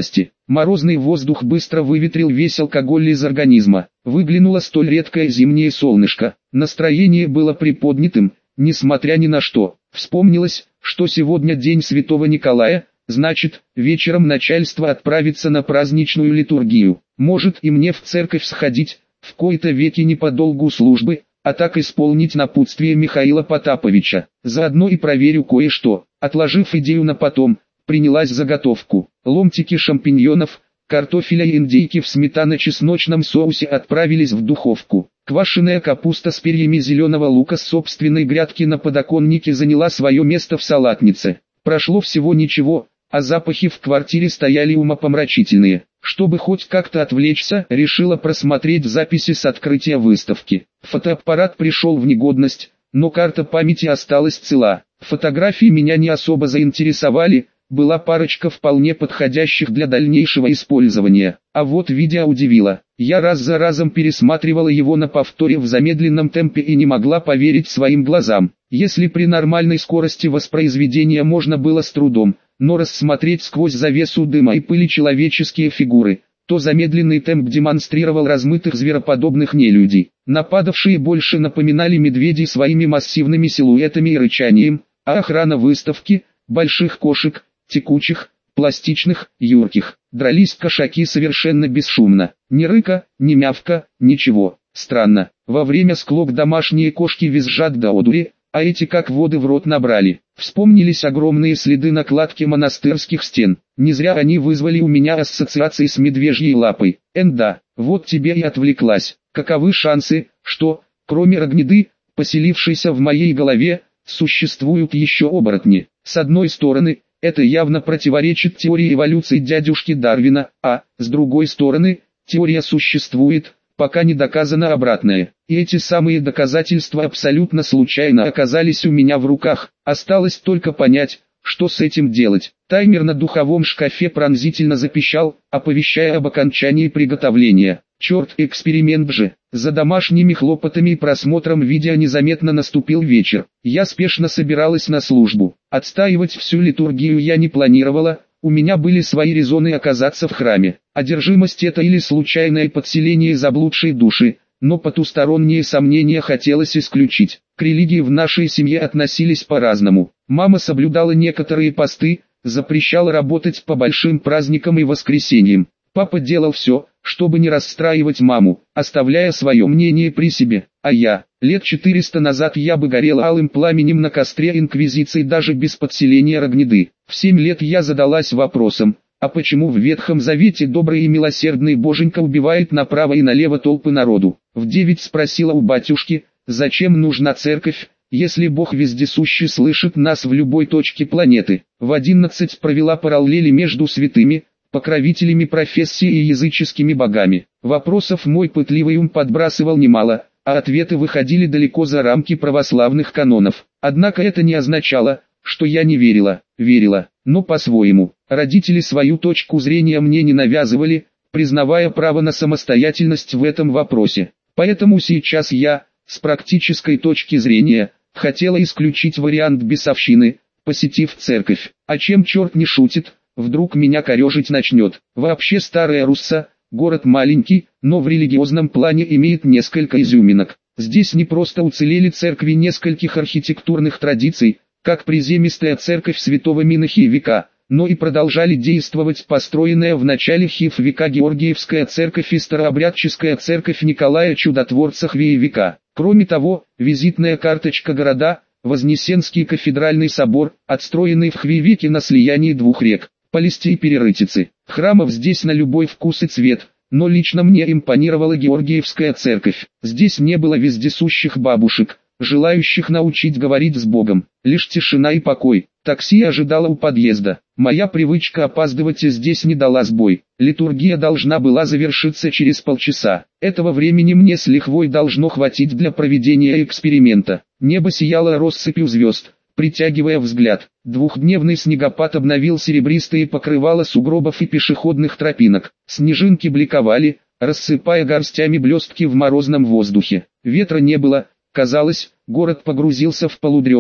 Морозный воздух быстро выветрил весь алкоголь из организма. Выглянуло столь редкое зимнее солнышко. Настроение было приподнятым, несмотря ни на что. Вспомнилось, что сегодня день Святого Николая, значит, вечером начальство отправится на праздничную литургию. Может и мне в церковь сходить, в кои-то веки не по долгу службы, а так исполнить напутствие Михаила Потаповича. Заодно и проверю кое-что. Отложив идею на потом, принялась заготовку. Ломтики шампиньонов, картофеля и индейки в сметано-чесночном соусе отправились в духовку. Квашеная капуста с перьями зеленого лука с собственной грядки на подоконнике заняла свое место в салатнице. Прошло всего ничего, а запахи в квартире стояли умопомрачительные. Чтобы хоть как-то отвлечься, решила просмотреть записи с открытия выставки. Фотоаппарат пришел в негодность, но карта памяти осталась цела. Фотографии меня не особо заинтересовали, была парочка вполне подходящих для дальнейшего использования. А вот видео удивило. Я раз за разом пересматривала его на повторе в замедленном темпе и не могла поверить своим глазам. Если при нормальной скорости воспроизведения можно было с трудом, но рассмотреть сквозь завесу дыма и пыли человеческие фигуры, то замедленный темп демонстрировал размытых звероподобных нелюдей. Нападавшие больше напоминали медведей своими массивными силуэтами и рычанием, а охрана выставки – больших кошек, текучих, пластичных, юрких. Дрались кошаки совершенно бесшумно. Ни рыка, ни мявка, ничего. Странно. Во время склок домашние кошки визжат до одури, а эти как воды в рот набрали. Вспомнились огромные следы на кладке монастырских стен. Не зря они вызвали у меня ассоциации с медвежьей лапой. Энда, вот тебе и отвлеклась. Каковы шансы, что, кроме Рогнеды, поселившейся в моей голове, существуют еще оборотни? С одной стороны, это явно противоречит теории эволюции дядюшки Дарвина, а, с другой стороны, теория существует, пока не доказано обратное. И эти самые доказательства абсолютно случайно оказались у меня в руках. Осталось только понять, что с этим делать. Таймер на духовом шкафе пронзительно запищал, оповещая об окончании приготовления. Черт, эксперимент же. За домашними хлопотами и просмотром видео незаметно наступил вечер. Я спешно собиралась на службу. Отстаивать всю литургию я не планировала, у меня были свои резоны оказаться в храме. Одержимость это или случайное подселение заблудшей души, но потусторонние сомнения хотелось исключить. К религии в нашей семье относились по-разному. Мама соблюдала некоторые посты, запрещала работать по большим праздникам и воскресеньям. Папа делал все, чтобы не расстраивать маму, оставляя свое мнение при себе. А я, лет четыреста назад я бы горел алым пламенем на костре инквизиции даже без подселения Рогнеды. В семь лет я задалась вопросом, а почему в Ветхом Завете добрый и милосердный Боженька убивает направо и налево толпы народу? В девять спросила у батюшки, зачем нужна церковь, если Бог вездесущий слышит нас в любой точке планеты. В одиннадцать провела параллели между святыми, покровителями профессии и языческими богами. Вопросов мой пытливый ум подбрасывал немало, а ответы выходили далеко за рамки православных канонов. Однако это не означало, что я не верила, верила, но по-своему. Родители свою точку зрения мне не навязывали, признавая право на самостоятельность в этом вопросе. Поэтому сейчас я, с практической точки зрения, хотела исключить вариант бесовщины, посетив церковь. А чем черт не шутит? Вдруг меня корежить начнет. Вообще Старая Русса, город маленький, но в религиозном плане имеет несколько изюминок. Здесь не просто уцелели церкви нескольких архитектурных традиций, как приземистая церковь святого Минахи века, но и продолжали действовать построенная в начале хив века Георгиевская церковь и старообрядческая церковь Николая Чудотворца Хвеи века. Кроме того, визитная карточка города, Вознесенский кафедральный собор, отстроенный в Хвей веке на слиянии двух рек. Полисти и Перерытицы. Храмов здесь на любой вкус и цвет, но лично мне импонировала Георгиевская церковь. Здесь не было вездесущих бабушек, желающих научить говорить с Богом. Лишь тишина и покой. Такси ожидало у подъезда. Моя привычка опаздывать здесь не дала сбой. Литургия должна была завершиться через полчаса. Этого времени мне с лихвой должно хватить для проведения эксперимента. Небо сияло россыпью звезд, притягивая взгляд. Двухдневный снегопад обновил серебристые покрывала сугробов и пешеходных тропинок. Снежинки бликовали, рассыпая горстями блестки в морозном воздухе. Ветра не было, казалось, город погрузился в полудрему,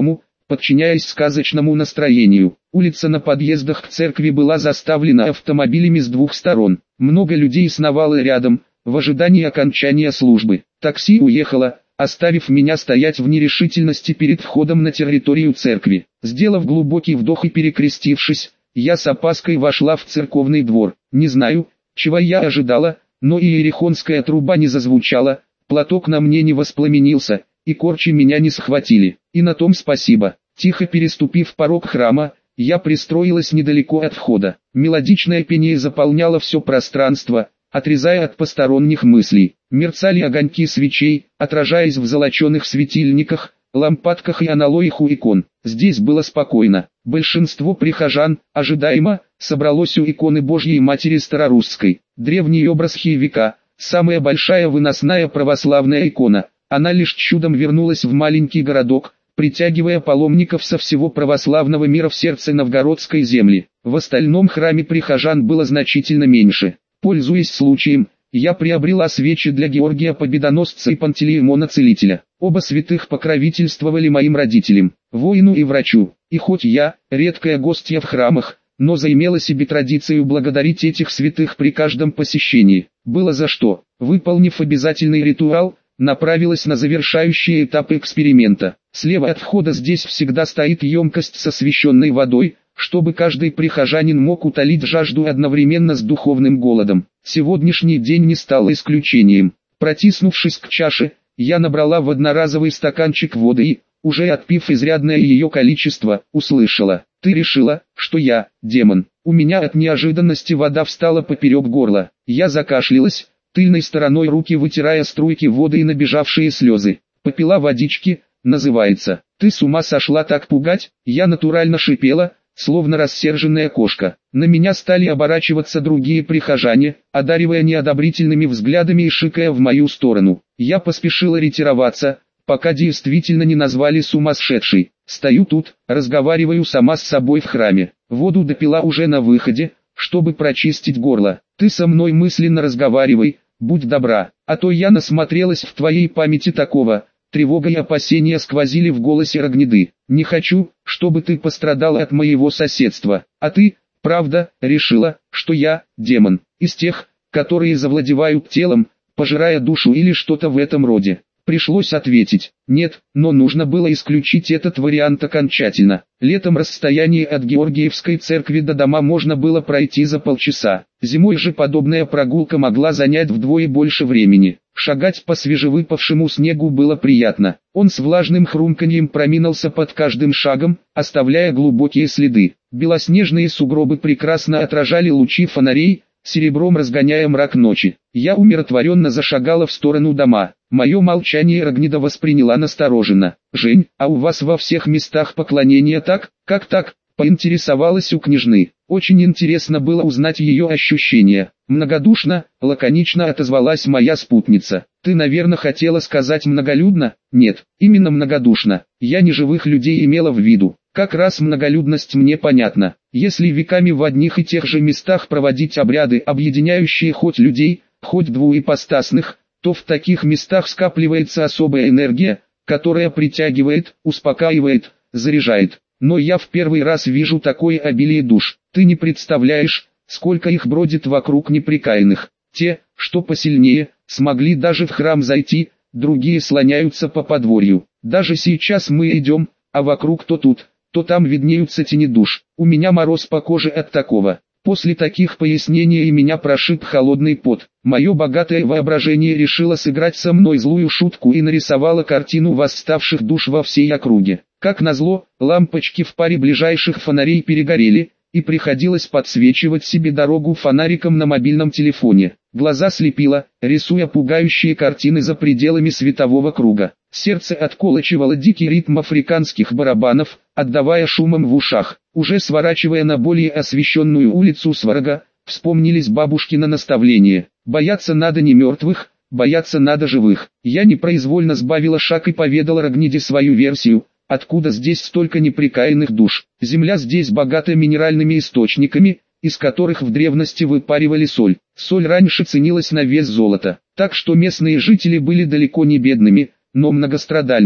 подчиняясь сказочному настроению. Улица на подъездах к церкви была заставлена автомобилями с двух сторон. Много людей сновало рядом, в ожидании окончания службы. Такси уехало, оставив меня стоять в нерешительности перед входом на территорию церкви. Сделав глубокий вдох и перекрестившись, я с опаской вошла в церковный двор. Не знаю, чего я ожидала, но иерихонская труба не зазвучала, платок на мне не воспламенился, и корчи меня не схватили. И на том спасибо. Тихо переступив порог храма, я пристроилась недалеко от входа. Мелодичное пение заполняло все пространство, отрезая от посторонних мыслей. Мерцали огоньки свечей, отражаясь в золоченых светильниках, лампадках и аналоях у икон. Здесь было спокойно. Большинство прихожан, ожидаемо, собралось у иконы Божьей Матери Старорусской. Древний образ Хиевика, самая большая выносная православная икона. Она лишь чудом вернулась в маленький городок, притягивая паломников со всего православного мира в сердце новгородской земли. В остальном храме прихожан было значительно меньше. Пользуясь случаем, я приобрела свечи для Георгия Победоносца и Пантелеимона Целителя. Оба святых покровительствовали моим родителям, воину и врачу. И хоть я, редкая гостья в храмах, но заимела себе традицию благодарить этих святых при каждом посещении. Было за что. Выполнив обязательный ритуал, направилась на завершающий этап эксперимента. Слева от входа здесь всегда стоит емкость с освященной водой, чтобы каждый прихожанин мог утолить жажду одновременно с духовным голодом. Сегодняшний день не стал исключением. Протиснувшись к чаше, я набрала в одноразовый стаканчик воды и, уже отпив изрядное ее количество, услышала: «Ты решила, что я, демон». У меня от неожиданности вода встала поперек горла. Я закашлялась, тыльной стороной руки вытирая струйки воды и набежавшие слезы. Попила водички, называется. «Ты с ума сошла так пугать?» Я натурально шипела, словно рассерженная кошка. На меня стали оборачиваться другие прихожане, одаривая неодобрительными взглядами и шикая в мою сторону. Я поспешила ретироваться, пока действительно не назвали сумасшедшей. Стою тут, разговариваю сама с собой в храме. Воду допила уже на выходе, чтобы прочистить горло. «Ты со мной мысленно разговаривай, будь добра, а то я насмотрелась в твоей памяти такого». Тревога и опасения сквозили в голосе Рогнеды. «Не хочу, чтобы ты пострадала от моего соседства. А ты, правда, решила, что я, демон, из тех, которые завладевают телом, пожирая душу или что-то в этом роде?» Пришлось ответить: «Нет, но нужно было исключить этот вариант окончательно. Летом расстояние от Георгиевской церкви до дома можно было пройти за полчаса. Зимой же подобная прогулка могла занять вдвое больше времени. Шагать по свежевыпавшему снегу было приятно. Он с влажным хрумканьем проминался под каждым шагом, оставляя глубокие следы. Белоснежные сугробы прекрасно отражали лучи фонарей, серебром разгоняя мрак ночи. Я умиротворенно зашагала в сторону дома. Мое молчание Рогнеда восприняла настороженно. «Жень, а у вас во всех местах поклонения так? Как так?» Поинтересовалась у княжны. Очень интересно было узнать ее ощущения. Многодушно, лаконично отозвалась моя спутница. «Ты, наверное, хотела сказать многолюдно?» «Нет, именно многодушно. Я не живых людей имела в виду. Как раз многолюдность мне понятна. Если веками в одних и тех же местах проводить обряды, объединяющие хоть людей, хоть двуепостасных, то в таких местах скапливается особая энергия, которая притягивает, успокаивает, заряжает. Но я в первый раз вижу такое обилие душ. Ты не представляешь, сколько их бродит вокруг неприкаянных. Те, что посильнее, смогли даже в храм зайти, другие слоняются по подворью. Даже сейчас мы идем, а вокруг то тут, то там виднеются тени душ. У меня мороз по коже от такого». После таких пояснений и меня прошиб холодный пот. Мое богатое воображение решило сыграть со мной злую шутку и нарисовало картину восставших душ во всей округе. Как назло, лампочки в паре ближайших фонарей перегорели, и приходилось подсвечивать себе дорогу фонариком на мобильном телефоне. Глаза слепило, рисуя пугающие картины за пределами светового круга. Сердце отколачивало дикий ритм африканских барабанов, отдавая шумом в ушах. Уже сворачивая на более освещенную улицу Сварога, вспомнились бабушкины наставления. Бояться надо не мертвых, бояться надо живых. Я непроизвольно сбавила шаг и поведала Рогнеде свою версию. Откуда здесь столько неприкаянных душ? Земля здесь богата минеральными источниками, из которых в древности выпаривали соль. Соль раньше ценилась на вес золота, так что местные жители были далеко не бедными, но многострадальными.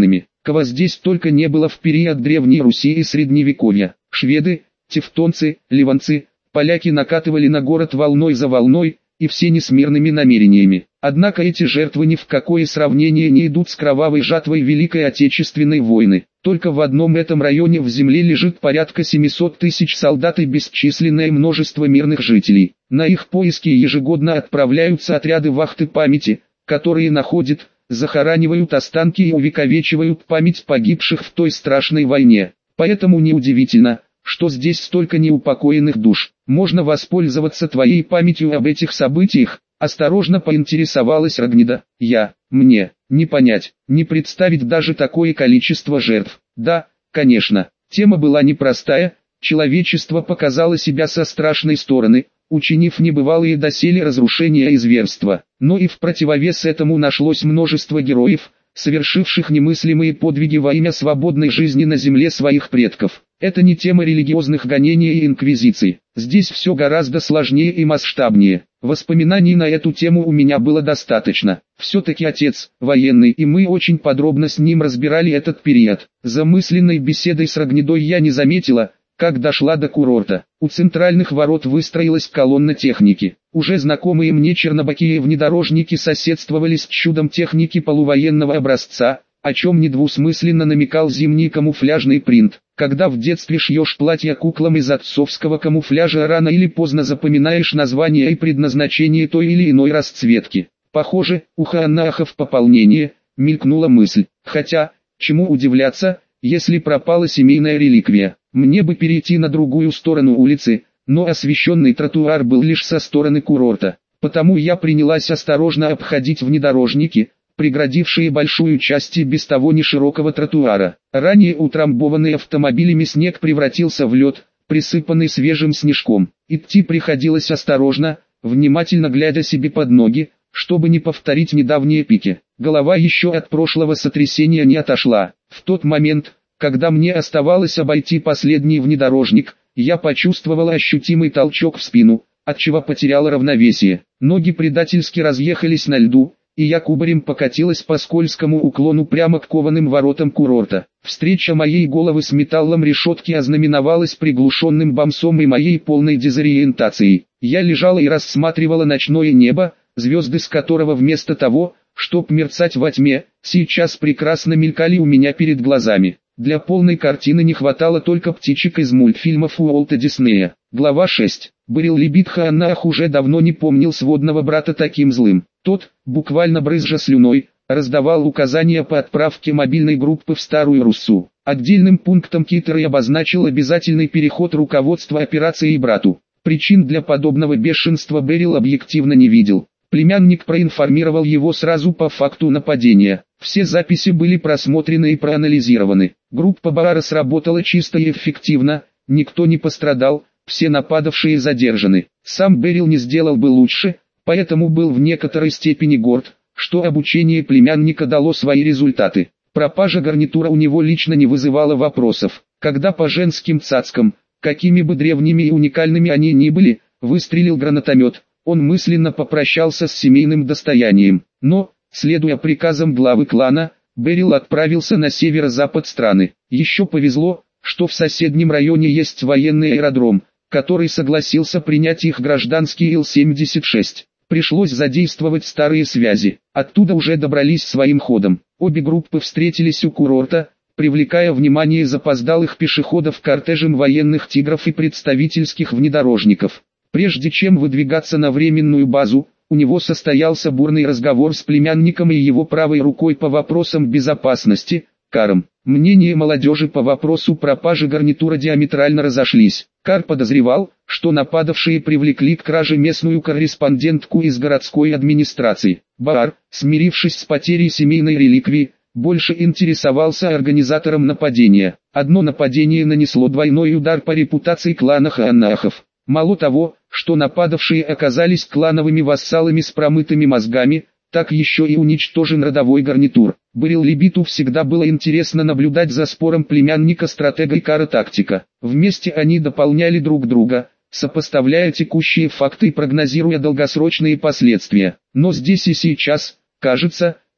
Кого здесь только не было в период Древней Руси и Средневековья. Шведы, тевтонцы, ливанцы, поляки накатывали на город волной за волной, и все не с мирными намерениями. Однако эти жертвы ни в какое сравнение не идут с кровавой жатвой Великой Отечественной войны. Только в одном этом районе в земле лежит порядка семисот тысяч солдат и бесчисленное множество мирных жителей. На их поиски ежегодно отправляются отряды вахты памяти, которые находят, захоранивают останки и увековечивают память погибших в той страшной войне. Поэтому неудивительно, что здесь столько неупокоенных душ. Можно воспользоваться твоей памятью об этих событиях? Осторожно поинтересовалась Рогнеда. Я, мне, не понять, не представить даже такое количество жертв. Да, конечно, тема была непростая, человечество показало себя со страшной стороны, учинив небывалые доселе разрушения и зверства. Но и в противовес этому нашлось множество героев, совершивших немыслимые подвиги во имя свободной жизни на земле своих предков. Это не тема религиозных гонений и инквизиций. Здесь все гораздо сложнее и масштабнее. Воспоминаний на эту тему у меня было достаточно. Все-таки отец военный, и мы очень подробно с ним разбирали этот период. За мысленной беседой с Рогнедой я не заметила, как дошла до курорта. У центральных ворот выстроилась колонна техники. Уже знакомые мне чернобокие внедорожники соседствовали с чудом техники полувоенного образца, о чем недвусмысленно намекал зимний камуфляжный принт. Когда в детстве шьешь платья куклам из отцовского камуфляжа, рано или поздно запоминаешь название и предназначение той или иной расцветки. Похоже, у хаанахов пополнение, мелькнула мысль. Хотя, чему удивляться, если пропала семейная реликвия. Мне бы перейти на другую сторону улицы, но освещенный тротуар был лишь со стороны курорта. Потому я принялась осторожно обходить внедорожники, преградившие большую часть и без того неширокого тротуара. Ранее утрамбованный автомобилями снег превратился в лед, присыпанный свежим снежком. Идти приходилось осторожно, внимательно глядя себе под ноги, чтобы не повторить недавние пики. Голова еще от прошлого сотрясения не отошла. В тот момент, когда мне оставалось обойти последний внедорожник, я почувствовала ощутимый толчок в спину, отчего потеряла равновесие. Ноги предательски разъехались на льду, и я кубарем покатилась по скользкому уклону прямо к кованым воротам курорта. Встреча моей головы с металлом решетки ознаменовалась приглушенным бамсом и моей полной дезориентацией. Я лежала и рассматривала ночное небо, звезды с которого вместо того, чтоб мерцать во тьме, сейчас прекрасно мелькали у меня перед глазами. Для полной картины не хватало только птичек из мультфильмов Уолта Диснея. Глава шесть. Барил-Либит Хаанах уже давно не помнил сводного брата таким злым. Тот, буквально брызжа слюной, раздавал указания по отправке мобильной группы в Старую Руссу. Отдельным пунктом Китеры обозначил обязательный переход руководства операцией брату. Причин для подобного бешенства Берил объективно не видел. Племянник проинформировал его сразу по факту нападения. Все записи были просмотрены и проанализированы. Группа Баара сработала чисто и эффективно, никто не пострадал, все нападавшие задержаны. Сам Берил не сделал бы лучше, поэтому был в некоторой степени горд, что обучение племянника дало свои результаты. Пропажа гарнитура у него лично не вызывала вопросов. Когда по женским цацкам, какими бы древними и уникальными они ни были, выстрелил гранатомет, он мысленно попрощался с семейным достоянием. Но, следуя приказам главы клана, Берил отправился на северо-запад страны. Еще повезло, что в соседнем районе есть военный аэродром, который согласился принять их гражданский Ил семьдесят шесть. Пришлось задействовать старые связи. Оттуда уже добрались своим ходом. Обе группы встретились у курорта, привлекая внимание запоздалых пешеходов кортежем военных тигров и представительских внедорожников. Прежде чем выдвигаться на временную базу, у него состоялся бурный разговор с племянником и его правой рукой по вопросам безопасности, Каром. Мнения молодежи по вопросу пропажи гарнитура диаметрально разошлись. Кар подозревал, что нападавшие привлекли к краже местную корреспондентку из городской администрации. Баар, смирившись с потерей семейной реликвии, больше интересовался организатором нападения. Одно нападение нанесло двойной удар по репутации клана Хаанахов. Мало того, что нападавшие оказались клановыми вассалами с промытыми мозгами, так еще и уничтожен родовой гарнитур. Барил-Либиту всегда было интересно наблюдать за спором племянника стратега и Кара тактика. Вместе они дополняли друг друга, сопоставляя текущие факты и прогнозируя долгосрочные последствия. Но здесь и сейчас, кажется,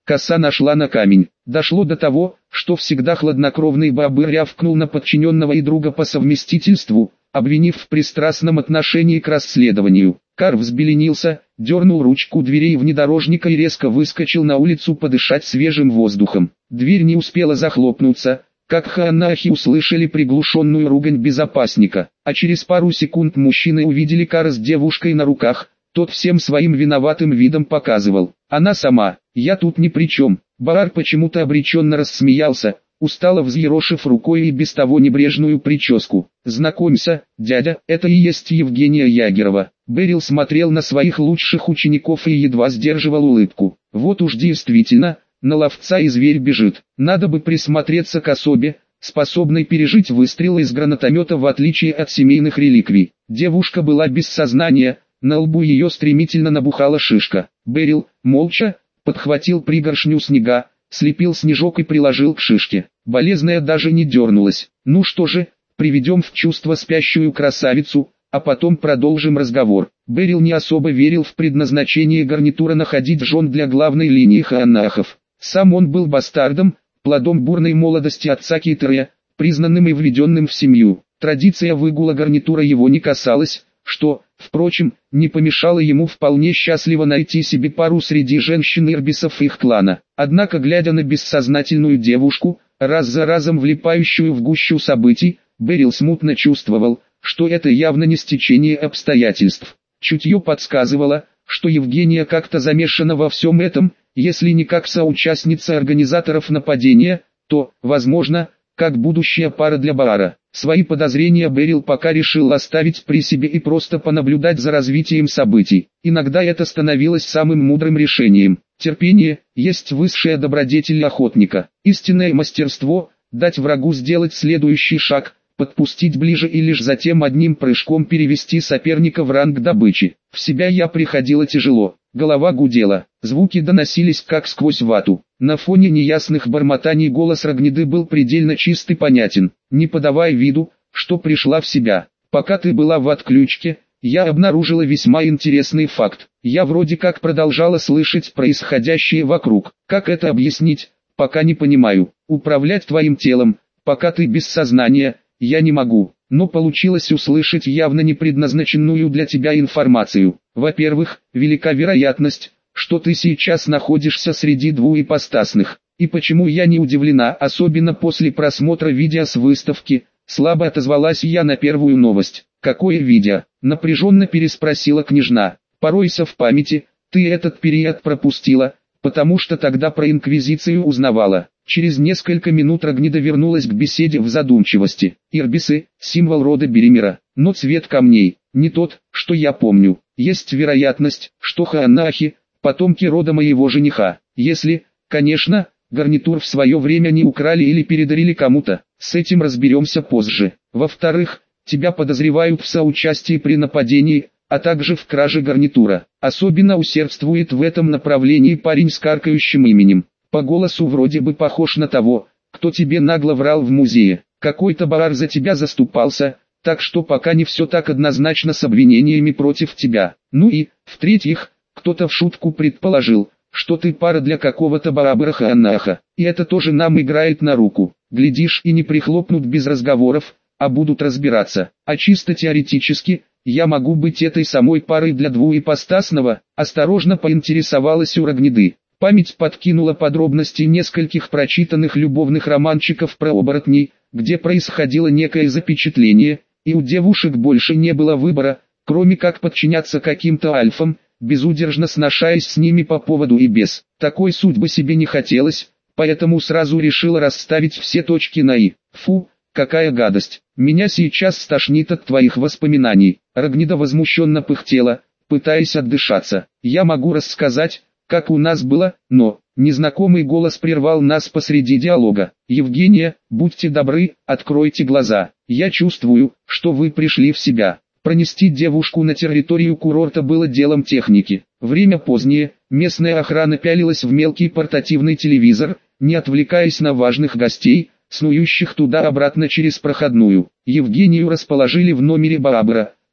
коса нашла на камень. Дошло до того, что всегда хладнокровный Баабыр рявкнул на подчиненного и друга по совместительству, обвинив в пристрастном отношении к расследованию. Кар взбеленился, дернул ручку дверей внедорожника и резко выскочил на улицу подышать свежим воздухом. Дверь не успела захлопнуться, как хаанахи услышали приглушенную ругань безопасника, а через пару секунд мужчины увидели Кара с девушкой на руках. Тот всем своим виноватым видом показывал: она сама, я тут ни при чем. Баар почему-то обреченно рассмеялся, устало взъерошив рукой и без того небрежную прическу. «Знакомься, дядя, это и есть Евгения Ягерова». Берил смотрел на своих лучших учеников и едва сдерживал улыбку. Вот уж действительно, на ловца и зверь бежит. Надо бы присмотреться к особе, способной пережить выстрел из гранатомета в отличие от семейных реликвий. Девушка была без сознания, на лбу ее стремительно набухала шишка. Берил, молча, подхватил пригоршню снега, слепил снежок и приложил к шишке. Болезная даже не дернулась. «Ну что же, приведем в чувство спящую красавицу, а потом продолжим разговор». Берил не особо верил в предназначение гарнитура находить жен для главной линии хаанахов. Сам он был бастардом, плодом бурной молодости отца Китрея, признанным и введенным в семью. Традиция выгула гарнитура его не касалась, что, впрочем, не помешало ему вполне счастливо найти себе пару среди женщин ирбисов их клана. Однако, глядя на бессознательную девушку, раз за разом влипающую в гущу событий, Берил смутно чувствовал, что это явно не стечение обстоятельств. Чутье подсказывало, что Евгения как-то замешана во всем этом, если не как соучастница организаторов нападения, то, возможно, как будущая пара для Баара. Свои подозрения Берил пока решил оставить при себе и просто понаблюдать за развитием событий. Иногда это становилось самым мудрым решением. Терпение есть высшая добродетель охотника. Истинное мастерство – дать врагу сделать следующий шаг, подпустить ближе и лишь затем одним прыжком перевести соперника в ранг добычи. В себя я приходила тяжело, голова гудела, звуки доносились как сквозь вату. На фоне неясных бормотаний голос Рогнеды был предельно чист и понятен. «Не подавай виду, что пришла в себя. Пока ты была в отключке, я обнаружила весьма интересный факт. Я вроде как продолжала слышать происходящее вокруг. Как это объяснить, пока не понимаю. Управлять твоим телом, пока ты без сознания, я не могу. Но получилось услышать явно не предназначенную для тебя информацию. Во-первых, велика вероятность, что ты сейчас находишься среди двуипостасных. И почему я не удивлена, особенно после просмотра видео с выставки, слабо отозвалась я на первую новость. Какое видео? Напряженно переспросила княжна. Поройся в памяти, ты этот период пропустила, потому что тогда про инквизицию узнавала. Через несколько минут Рогнеда вернулась к беседе в задумчивости. Ирбисы – символ рода Беремира, но цвет камней не тот, что я помню. Есть вероятность, что хаанахи – потомки рода моего жениха. Если, конечно, гарнитур в свое время не украли или передарили кому-то, с этим разберемся позже. Во-вторых, тебя подозревают в соучастии при нападении, а также в краже гарнитура. Особенно усердствует в этом направлении парень с каркающим именем. По голосу вроде бы похож на того, кто тебе нагло врал в музее. Какой-то Баар за тебя заступался, так что пока не все так однозначно с обвинениями против тебя. Ну и, в-третьих, кто-то в шутку предположил, что ты пара для какого-то Баабыра Хаанаха. И это тоже нам играет на руку. Глядишь, и не прихлопнут без разговоров, а будут разбираться. А чисто теоретически, я могу быть этой самой парой для двуипостасного, осторожно поинтересовалась у Рогнеды. Память подкинула подробности нескольких прочитанных любовных романчиков про оборотней, где происходило некое запечатление, и у девушек больше не было выбора, кроме как подчиняться каким-то альфам, безудержно сношаясь с ними по поводу и без. Такой судьбы себе не хотелось, поэтому сразу решила расставить все точки на «и». Фу, какая гадость, меня сейчас стошнит от твоих воспоминаний. Рогнеда возмущенно пыхтела, пытаясь отдышаться. Я могу рассказать, как у нас было, но... Незнакомый голос прервал нас посреди диалога. «Евгения, будьте добры, откройте глаза. Я чувствую, что вы пришли в себя». Пронести девушку на территорию курорта было делом техники. Время позднее, местная охрана пялилась в мелкий портативный телевизор, не отвлекаясь на важных гостей, снующих туда-обратно через проходную. Евгению расположили в номере Баабыра,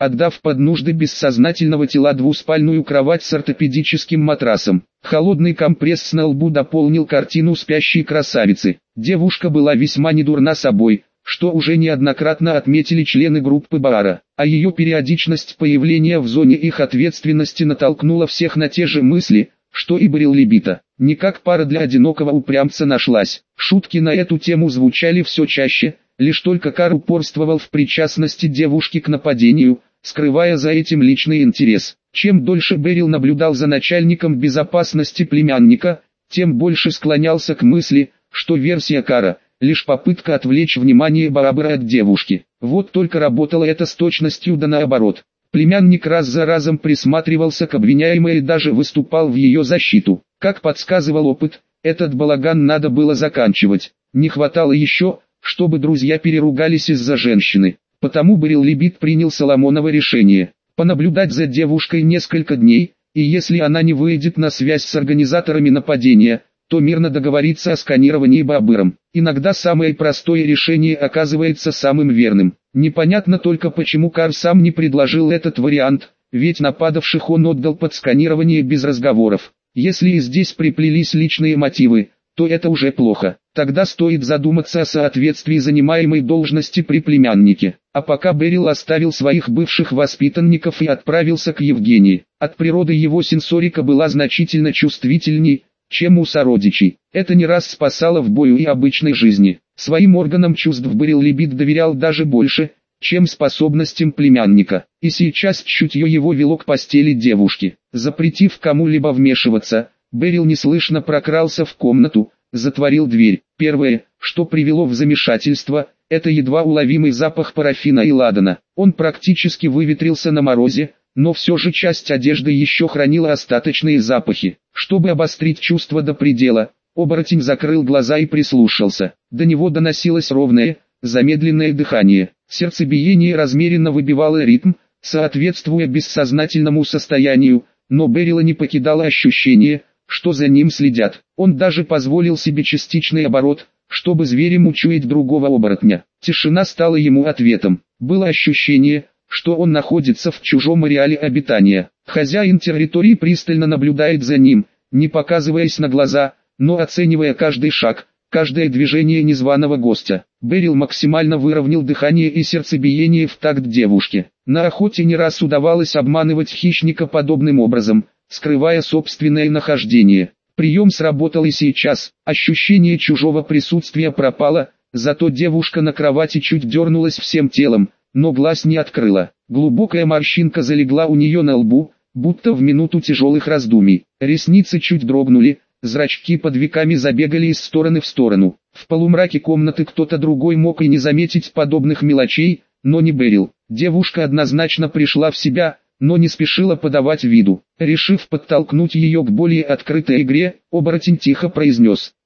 отдав под нужды бессознательного тела двуспальную кровать с ортопедическим матрасом. Холодный компресс на лбу дополнил картину спящей красавицы. Девушка была весьма недурна собой, что уже неоднократно отметили члены группы Баара, а ее периодичность появления в зоне их ответственности натолкнула всех на те же мысли, что и Берил Либита. Не как пара для одинокого упрямца нашлась. Шутки на эту тему звучали все чаще, лишь только Кар упорствовал в причастности девушки к нападению, скрывая за этим личный интерес. Чем дольше Берил наблюдал за начальником безопасности племянника, тем больше склонялся к мысли, что версия Кара – лишь попытка отвлечь внимание Барабара от девушки. Вот только работало это с точностью да наоборот. Племянник раз за разом присматривался к обвиняемой и даже выступал в ее защиту. Как подсказывал опыт, этот балаган надо было заканчивать. Не хватало еще, чтобы друзья переругались из-за женщины. Потому Берил Либит принял Соломоново решение – понаблюдать за девушкой несколько дней, и если она не выйдет на связь с организаторами нападения, то мирно договориться о сканировании Баабыром. Иногда самое простое решение оказывается самым верным. Непонятно только почему Кар сам не предложил этот вариант, ведь нападавших он отдал под сканирование без разговоров. Если и здесь приплелись личные мотивы, то это уже плохо. Тогда стоит задуматься о соответствии занимаемой должности при племяннике. А пока Берил оставил своих бывших воспитанников и отправился к Евгении. От природы его сенсорика была значительно чувствительней, чем у сородичей. Это не раз спасало в бою и обычной жизни. Своим органам чувств Берил Либит доверял даже больше, чем способностям племянника. И сейчас чутье его вело к постели девушки. Запретив кому-либо вмешиваться, Берил неслышно прокрался в комнату, затворил дверь. Первое, что привело в замешательство, это едва уловимый запах парафина и ладана. Он практически выветрился на морозе, но все же часть одежды еще хранила остаточные запахи. Чтобы обострить чувство до предела, оборотень закрыл глаза и прислушался. До него доносилось ровное, замедленное дыхание. Сердцебиение размеренно выбивало ритм, соответствуя бессознательному состоянию, но Берила не покидало ощущение, что за ним следят. Он даже позволил себе частичный оборот, чтобы зверем учуять другого оборотня. Тишина стала ему ответом. Было ощущение, что он находится в чужом ареале обитания. Хозяин территории пристально наблюдает за ним, не показываясь на глаза, но оценивая каждый шаг, каждое движение незваного гостя. Берил максимально выровнял дыхание и сердцебиение в такт девушке. На охоте не раз удавалось обманывать хищника подобным образом, скрывая собственное нахождение. Прием сработал и сейчас. Ощущение чужого присутствия пропало, зато девушка на кровати чуть дернулась всем телом, но глаз не открыла. Глубокая морщинка залегла у нее на лбу, будто в минуту тяжелых раздумий. Ресницы чуть дрогнули, зрачки под веками забегали из стороны в сторону. В полумраке комнаты кто-то другой мог и не заметить подобных мелочей, но не Берил. Девушка однозначно пришла в себя, но не спешила подавать виду. Решив подтолкнуть ее к более открытой игре, оборотень тихо произнес: